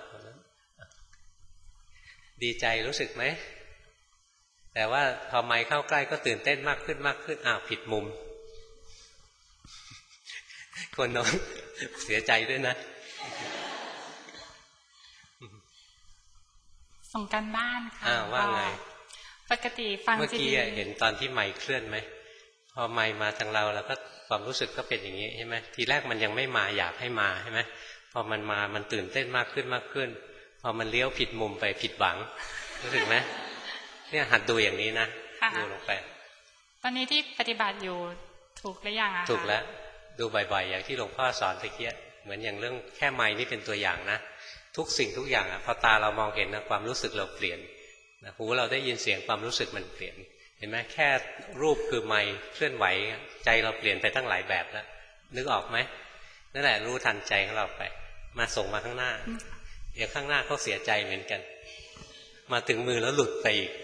ดีใจรู้สึกไหมแต่ว่าพอไมค์เข้าใกล้ก็ตื่นเต้นมากขึ้นมากขึ้นอ้าวผิดมุมคนน้องเสียใจด้วยนะส่งกันบ้านค่ะอ้าวว่าไงปกติฟังเมื่อกี้เห็นตอนที่ไมค์เคลื่อนไหมพอไมค์มาทางเราแล้วก็ความรู้สึกก็เป็นอย่างนี้ใช่ไหมทีแรกมันยังไม่มาอยากให้มาใช่ไหมพอมันมามันตื่นเต้นมากขึ้นมากขึ้นพอมันเลี้ยวผิดมุมไปผิดหวังรู้สึกไหมเนี่ยหัดดูอย่างนี้นะดูลงไปตอนนี้ที่ปฏิบัติอยู่ถูกหรือยังอะคะถูกแล้วดูบ่อยๆอย่างที่หลวงพ่อสอนตะเกียบเหมือนอย่างเรื่องแค่ไม้นี่เป็นตัวอย่างนะทุกสิ่งทุกอย่างอะพอตาเรามองเห็นนะความรู้สึกเราเปลี่ยนนะหูเราได้ยินเสียงความรู้สึกมันเปลี่ยนเห็นไหมแค่รูปคือไม้เคลื่อนไหวใจเราเปลี่ยนไปตั้งหลายแบบแล้วนึกออกไหมนั่นแหละรู้ทันใจของเราไปมาส่งมาข้างหน้าเดี๋ยวข้างหน้าเขาเสียใจเหมือนกันมาถึงมือแล้วหลุดไปอีก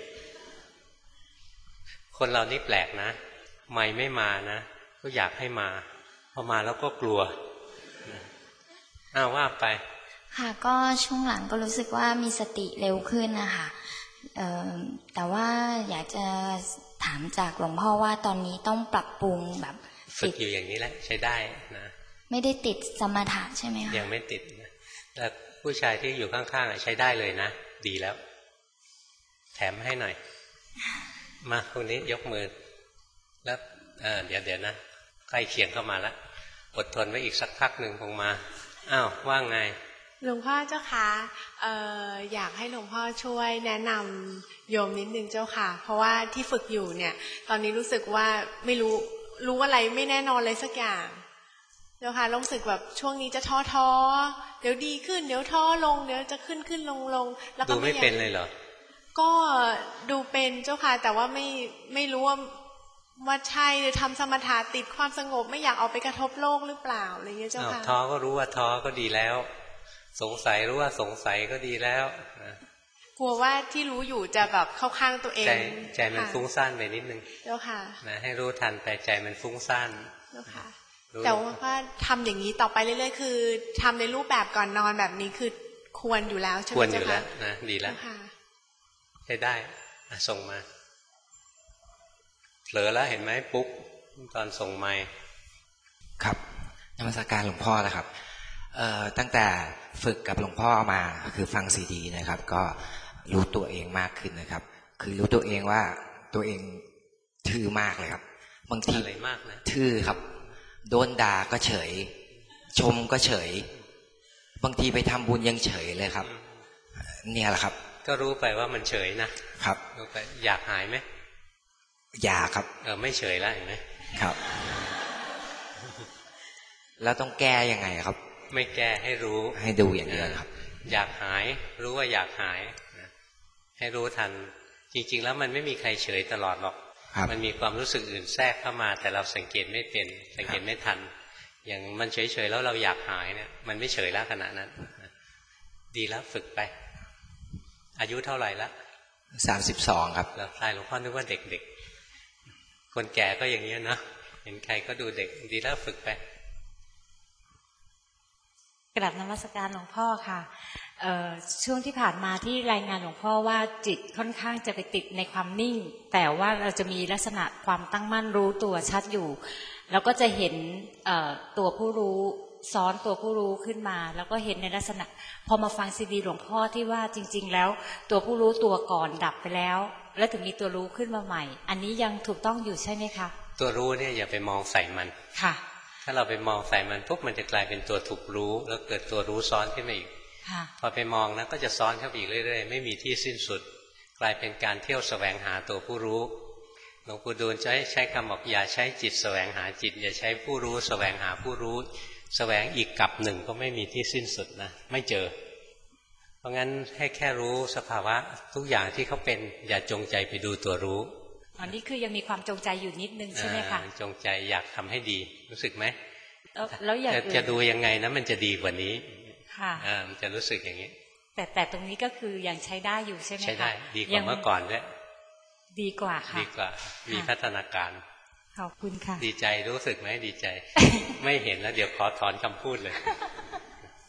คนเรานี่แปลกนะไม่ไม่มานะก็อยากให้มาพอมาแล้วก็กลัวอ้าวว่าไปค่ะก็ช่วงหลังก็รู้สึกว่ามีสติเร็วขึ้นนะคะแต่ว่าอยากจะถามจากหลวงพ่อว่าตอนนี้ต้องปรับปรุงแบบฝึกอยู่อย่างนี้แหละใช้ได้นะไม่ได้ติดสมถะใช่ไหมคะยังไม่ติดนะแต่ผู้ชายที่อยู่ข้างๆใช้ได้เลยนะดีแล้วแถมให้หน่อยมาคนนี้ยกมือแล้วเดี๋ยวเดี๋ยวนะใกล้เคียงเข้ามาแล้วอดทนไว้อีกสักพักหนึ่งคงมาอ้าวว่าไงหลวงพ่อเจ้าค่ะเอ่ออยากให้หลวงพ่อช่วยแนะนำโยมนิดนึงเจ้าค่ะเพราะว่าที่ฝึกอยู่เนี่ยตอนนี้รู้สึกว่าไม่รู้รู้อะไรไม่แน่นอนเลยสักอย่างเจ้าค่ะรู้สึกแบบช่วงนี้จะท้อท้อเดี๋ยวดีขึ้นเดี๋ยวท้อลงเดี๋ยวจะขึ้นขึ้นลงลงแล้วก็ดูไม่เป็นเลยเหรอก็ดูเป็นเจ้าค่ะแต่ว่าไม่ไม่รู้ว่าว่าใช่ทำสมถะติดความสงบไม่อยากเอาไปกระทบโลกหรือเปล่าอะไรเงี้ยเจ้าค่ะท้อก็รู้ว่าท้อก็ดีแล้วสงสัยรู้ว่าสงสัยก็ดีแล้วกลัวว่าที่รู้อยู่จะแบบเข้าข้างตัวเองใจใจมันฟุ้งซ่านไปนิดนึงเจ้าค่ะนะให้รู้ทันไปใจมันฟุ้งซ่านเจ้าค่ะแต่ว่าทำอย่างนี้ต่อไปเรื่อยๆคือทำในรูปแบบก่อนนอนแบบนี้คือควรอยู่แล้วใช่ไหมควรอยู่แล้วนะดีแล้วใช้ได้ส่งมาเผลอแล้วเห็นไหมปุ๊บตอนส่งไมค์ครับนมัสการหลวงพ่อนะครับเอ่อตั้งแต่ฝึกกับหลวงพ่อมาคือฟังซีดีนะครับก็รู้ตัวเองมากขึ้นนะครับคือรู้ตัวเองว่าตัวเองทื่อมากเลยครับบางทีอะไรมากนะทื่อครับโดนด่าก็เฉยชมก็เฉยบางทีไปทำบุญยังเฉยเลยครับเนี่ยแหละครับก็รู้ไปว่ามันเฉยนะครับรู้ไปอยากหายไหมอยากครับเออไม่เฉยแล้วเห็นไหมครับแล้วต้องแก้ยังไงครับไม่แก้ให้รู้ให้ดูอย่างเดียวครับอยากหายรู้ว่าอยากหายให้รู้ทันจริงๆแล้วมันไม่มีใครเฉยตลอดหรอกมันมีความรู้สึกอื่นแทรกเข้ามาแต่เราสังเกตไม่เป็นสังเกตไม่ทันอย่างมันเฉยๆแล้วเราอยากหายเนี่ยมันไม่เฉยแล้วขณะนั้นดีแล้วฝึกไปอายุเท่าไหร่ละสามสิบสองครับแล้วใครหลวงพ่อนึกว่าเด็กๆคนแก่ก็อย่างนี้นะเห็นใครก็ดูเด็กดีแล้วฝึกไปกราบนมัสการหลวงพ่อค่ะช่วงที่ผ่านมาที่รายงานหลวงพ่อว่าจิตค่อนข้างจะไปติดในความนิ่งแต่ว่าเราจะมีลักษณะความตั้งมั่นรู้ตัวชัดอยู่แล้วก็จะเห็นตัวผู้รู้ซ้อนตัวผู้รู้ขึ้นมาแล้วก็เห็นในลักษณะพอมาฟังซีดีหลวงพ่อที่ว่าจริงๆแล้วตัวผู้รู้ตัวก่อนดับไปแล้วแล้วถึงมีตัวรู้ขึ้นมาใหม่อันนี้ยังถูกต้องอยู่ใช่ไหมคะตัวรู้เนี่ยอย่าไปมองใส่มันค่ะถ้าเราไปมองใส่มันปุ๊บมันจะกลายเป็นตัวถูกรู้แล้วเกิดตัวรู้ซ้อนขึ้นมาอีกพอไปมองนะก็จะซ้อนเข้าไปอีกเรื่อยๆไม่มีที่สิ้นสุดกลายเป็นการเที่ยวแสวงหาตัวผู้รู้หลวงปู่ดูลใช้ใช้คำบอกอย่าใช้จิตแสวงหาจิตอย่าใช้ผู้รู้แสวงหาผู้รู้แสวงอีกกับหนึ่งก็ไม่มีที่สิ้นสุดนะไม่เจอเพราะงั้นให้แค่รู้สภาวะทุกอย่างที่เขาเป็นอย่าจงใจไปดูตัวรู้อันนี้คือยังมีความจงใจอยู่นิดนึงใช่ไหมคะจงใจอยากทำให้ดีรู้สึกไหมแล้วอยากจะดูยังไงนะมันจะดีกว่านี้ค่ะมันจะรู้สึกอย่างนี้แต่แต่ตรงนี้ก็คือยังใช้ได้อยู่ใช่ไหมคะใช้ได้ดีกว่าเมื่อก่อนด้วยดีกว่าค่ะดีกว่ามีพัฒนาการขอบคุณค่ะดีใจรู้สึกไหมดีใจ ไม่เห็นแล้วเดี๋ยวขอถอนคำพูดเลย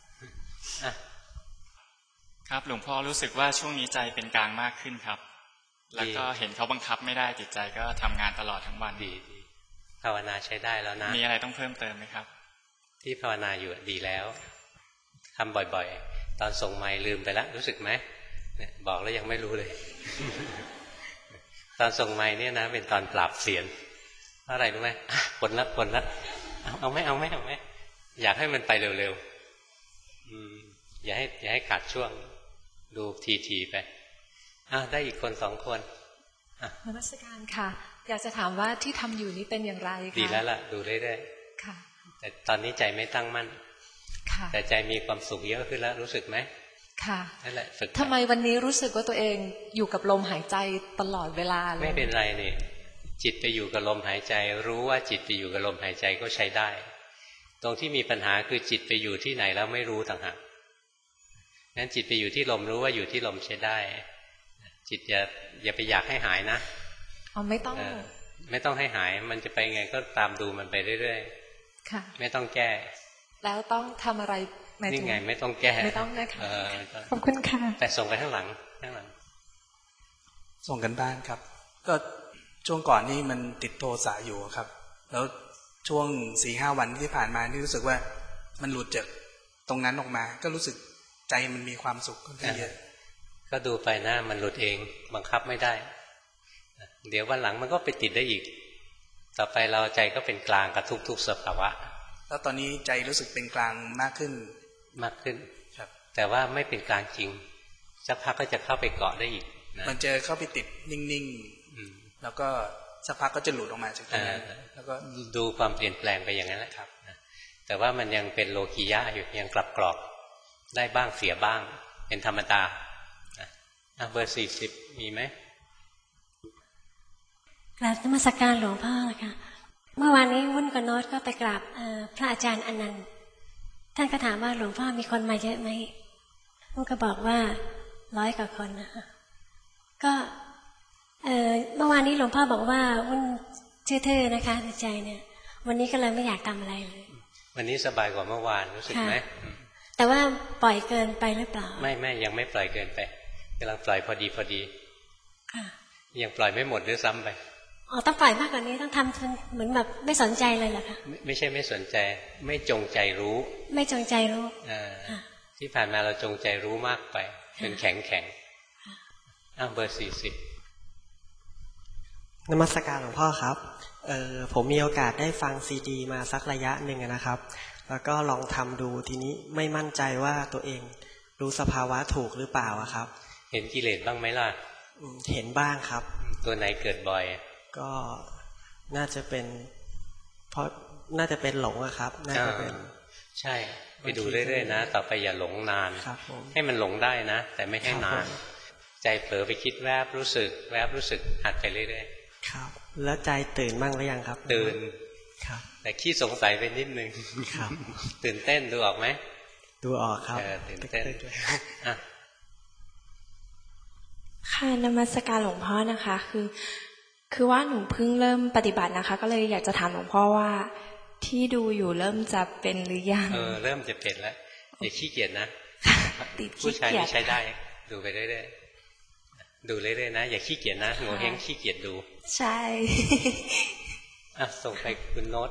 ครับหลวงพ่อรู้สึกว่าช่วงนี้ใจเป็นกลางมากขึ้นครับแล้วก็เห็นเขาบังคับไม่ได้จิตใจก็ทำงานตลอดทั้งวันดีภาวนาใช้ได้แล้วนะมีอะไรต้องเพิ่มเติมไหมครับที่ภาวนาอยู่ดีแล้วทำบ่อยๆตอนส่งไมล์ลืมไปแล้วรู้สึกไหมเนี่ยบอกแล้วยังไม่รู้เลย ตอนส่งไมล์เนี่ยนะเป็นตอนปราบเสียนอะไรรู้ไหมผลละผลละเอาเอาไหมเอาไหมเอาไหมอยากให้มันไปเร็วๆอืมอย่าให้อย่าให้ขาดช่วงดูทีๆไปอ่ะได้อีกคนสองคนนมัสการค่ะอยากจะถามว่าที่ทำอยู่นี้เป็นอย่างไรคะดีแล้วล่ะดูเรื่อยๆค่ะแต่ตอนนี้ใจไม่ตั้งมั่นค่ะแต่ใจมีความสุขเยอะขึ้นแล้วรู้สึกไหมค่ะนั่นแหละฝึกทำไมวันนี้รู้สึกว่าตัวเองอยู่กับลมหายใจตลอดเวลาเลยไม่เป็นไรนี่จิตไปอยู่กับลมหายใจรู้ว่าจิตไปอยู่กับลมหายใจก็ใช้ได้ตรงที่มีปัญหาคือจิตไปอยู่ที่ไหนแล้วไม่รู้ต่างหากงั้นจิตไปอยู่ที่ลมรู้ว่าอยู่ที่ลมใช้ได้จิตอย่าอย่าไปอยากให้หายนะอ๋อไม่ต้องไม่ต้องให้หายมันจะไปไงก็ตามดูมันไปเรื่อยๆค่ะไม่ต้องแก้แล้วต้องทำอะไรนี่ไงไม่ต้องแก้ไม่ต้องนะคะขอบคุณค่ะแต่ส่งไปข้างหลังข้างหลังส่งกันบ้านครับก็ช่วงก่อนนี่มันติดโทสะอยู่ครับแล้วช่วงสี่ห้าวันที่ผ่านมานี่รู้สึกว่ามันหลุดจากตรงนั้นออกมาก็รู้สึกใจมันมีความสุขขึ้นเยอะก็ดูไปนะมันหลุดเองบังคับไม่ได้เดี๋ยววันหลังมันก็ไปติดได้อีกต่อไปเราใจก็เป็นกลางกับทุกๆสภาวะแล้วตอนนี้ใจรู้สึกเป็นกลางมากขึ้นมากขึ้นครับแต่ว่าไม่เป็นกลางจริงสักพักก็จะเข้าไปเกาะได้อีกนะมันจะเข้าไปติดนิ่งๆแล้วก็สักพักก็จะหลุดออกมาจากตรงนั้นแล้วก็ดูความเปลี่ยนแปลงไปอย่างนั้นแหละครับแต่ว่ามันยังเป็นโลกียะอยู่ยังกลับกรอกได้บ้างเสียบ้างเป็นธรรมดาเบอร์สี่สิบมีไหมกราบนมัสการหลวงพ่อค่ะเมื่อวานนี้วุ่นกับโน้ตก็ไปกราบพระอาจารย์อนันต์ท่านก็ถามว่าหลวงพ่อมีคนมาเยอะไหมวุ่นก็บอกว่าร้อยกว่าคนนะคะก็เมื่อวานนี้หลวงพ่อบอกว่าวุ่นทื่อๆนะคะในใจเนี่ยวันนี้ก็เลยไม่อยากทำอะไรเลยวันนี้สบายกว่าเมื่อวานรู้สึกไหมแต่ว่าปล่อยเกินไปหรือเปล่าไม่ไม่ยังไม่ปล่อยเกินไปกำลังปล่อยพอดีพอดียังปล่อยไม่หมดด้วยซ้ำไปอ๋อต้องปล่อยมากกว่านี้ต้องทำเหมือนแบบไม่สนใจเลยเหรอคะไม่ใช่ไม่สนใจไม่จงใจรู้ไม่จงใจรู้ที่ผ่านมาเราจงใจรู้มากไปเป็นแข็งแข็งอ้าวเบอร์สี่สิบนมัสการหลวงพ่อครับเออผมมีโอกาสได้ฟังซีดีมาสักระยะหนึ่งนะครับแล้วก็ลองทำดูทีนี้ไม่มั่นใจว่าตัวเองรู้สภาวะถูกหรือเปล่าครับเห็นกิเลสบ้างไหมล่ะเห็นบ้างครับตัวไหนเกิดบ่อยก็น่าจะเป็นเพราะน่าจะเป็นหลงอะครับน่าจะเป็นใช่ไปดูเรื่อยๆนะต่อไปอย่าหลงนานให้มันหลงได้นะแต่ไม่ให้นานใจเผลอไปคิดแวบรู้สึกแวบรู้สึกหัดไปเรื่อยๆครับแล้วใจตื่นบ้างหรือยังครับตื่นครับแต่ขี้สงสัยไปนิดนึงครับตื่นเต้นดูออกไหมดูออกครับตื่นเต้นอ่ะค่ะนมัสการหลวงพ่อนะคะคือคือว่าหนูเพิ่งเริ่มปฏิบัตินะคะก็เลยอยากจะถามหลวงพ่อว่าที่ดูอยู่เริ่มจะเป็นหรือยังเออเริ่มจะเป็นแล้วอย่าขี้เกียจนะผู้ชายไม่ใช้ได้ดูไปเรื่อยๆดูเรื่อยๆนะอย่าขี้เกียจนะโง่เฮงขี้เกียจดูใช่อ่ะส่งไปคุณโน้ต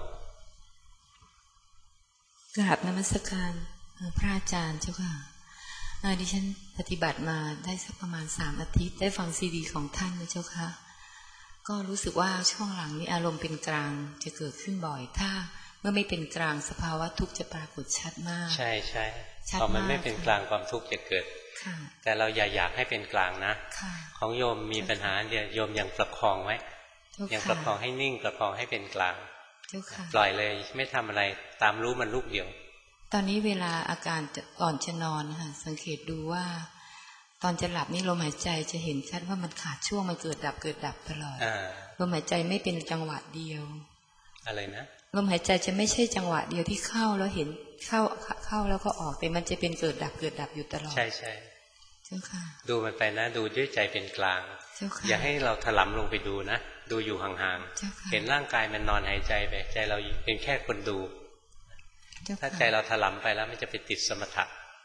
กราบนมัสการพระอาจารย์เจ้าค่ะดิฉันปฏิบัติมาได้สักประมาณสามอาทิตย์ได้ฟังซีดีของท่านนะเจ้าค่ะก็รู้สึกว่าช่วงหลังนี้อารมณ์เป็นกลางจะเกิดขึ้นบ่อยถ้าเมื่อไม่เป็นกลางสภาวะทุกข์จะปรากฏชัดมากใช่ใช่พอมันไม่เป็นกลางความทุกข์จะเกิดแต่เราอย่าอยากให้เป็นกลางนะของโยมมีปัญหาเดียวโยมยังประคองไว้ยังประคองให้นิ่งประคองให้เป็นกลางปล่อยเลยไม่ทำอะไรตามรู้มันลูกเดียวตอนนี้เวลาอาการก่อนจะนอนค่ะสังเกตดูว่าตอนจะหลับนี่ลมหายใจจะเห็นชัดว่ามันขาดช่วงมันเกิดดับเกิดดับตลอดลมหายใจไม่เป็นจังหวะเดียวอะไรนะลมหายใจจะไม่ใช่จังหวะเดียวที่เข้าแล้วเห็นเข้าเข้าแล้วก็ออกแต่มันจะเป็นเกิดดับเกิดดับอยู่ตลอดใช่ใช่เจ้าค่ะดูมันไปนะดูด้วยใจเป็นกลางอย่าให้เราถลำลงไปดูนะดูอยู่ห่างๆเห็นร่างกายมันนอนหายใจไปใจเราเป็นแค่คนดูถ้าใจเราถลำไปแล้วมันจะไปติดสมถะ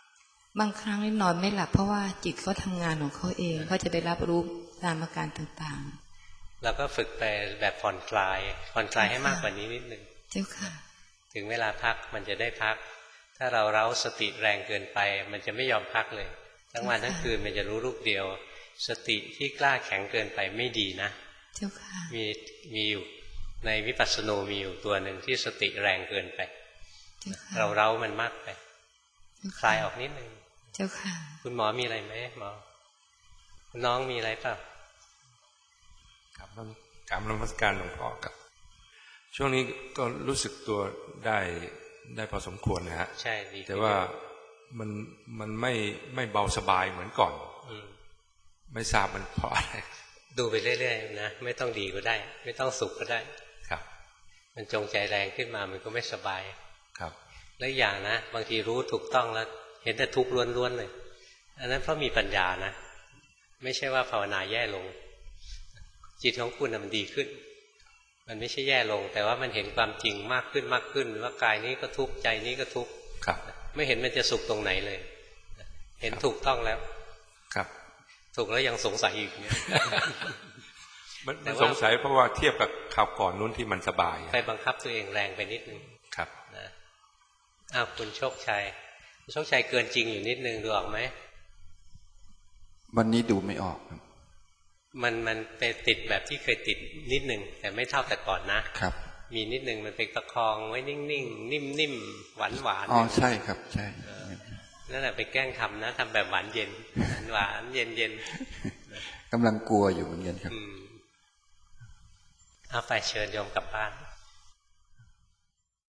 บางครั้งนอนไม่หลับเพราะว่าจิตเขาทำงานของเขาเองเขาจะได้รับรู้ตามอาการต่างๆเราก็ฝึกไปแบบผ่อนคลายผ่อนคลายให้มากกว่านี้นิดนึงเจ้าค่ะถึงเวลาพักมันจะได้พักถ้าเราเร้าสติแรงเกินไปมันจะไม่ยอมพักเลยทั้งวันทั้งคืนมันจะรู้ลูกเดียวสติที่กล้าแข็งเกินไปไม่ดีนะเจ้าค่ะมีมีอยู่ในวิปัสสนูมีอยู่ตัวหนึ่งที่สติแรงเกินไปเราเร้ามันมากไปคลายออกนิดนึงเจ้าค่ะคุณหมอมีอะไรไหมหมอคุณน้องมีอะไรเปล่าครับกราบนมัสการหลวงพ่อครับช่วงนี้ก็รู้สึกตัวได้ได้พอสมควรนะฮะใช่ดีแต่ว่ามันมันไม่ไม่เบาสบายเหมือนก่อนไม่ทราบมันเพราะอะไรดูไปเรื่อยๆนะไม่ต้องดีก็ได้ไม่ต้องสุขก็ได้ครับมันจงใจแรงขึ้นมามันก็ไม่สบายครับและอย่างนะบางทีรู้ถูกต้องแล้วเห็นแต่ทุกข์ล้วนๆเลยอันนั้นเพราะมีปัญญานะไม่ใช่ว่าภาวนาแย่ลงจิตของคุณมันดีขึ้นมันไม่ใช่แย่ลงแต่ว่ามันเห็นความจริงมากขึ้นมากขึ้นว่ากายนี้ก็ทุกข์ใจนี้ก็ทุกข์ไม่เห็นมันจะสุขตรงไหนเลยเห็นถูกต้องแล้วครับถูกแล้วยังสงสัยอีกเนี่ยมันสงสัยเพราะว่าเทียบกับข่าวก่อนนู้นที่มันสบายไปบังคับตัวเองแรงไปนิดนึงครับนะอ้าวคุณโชคชัยโชคชัยเกินจริงอยู่นิดนึงดูออกไหมวันนี้ดูไม่ออกมันมันไปติดแบบที่เคยติดนิดนึงแต่ไม่เท่าแต่ก่อนนะครับมีนิดนึงมันไปประคองไว้นิ่งๆนิ่มๆหวานหวานอ๋อใช่ครับใช่นั่นแหละไปแกล้งทำนะทำแบบหวานเย็นหวานเย็นเย็นกำลังกลัวอยู่เหมือนกันครับเอาไปเชิญโยมกลับบ้าน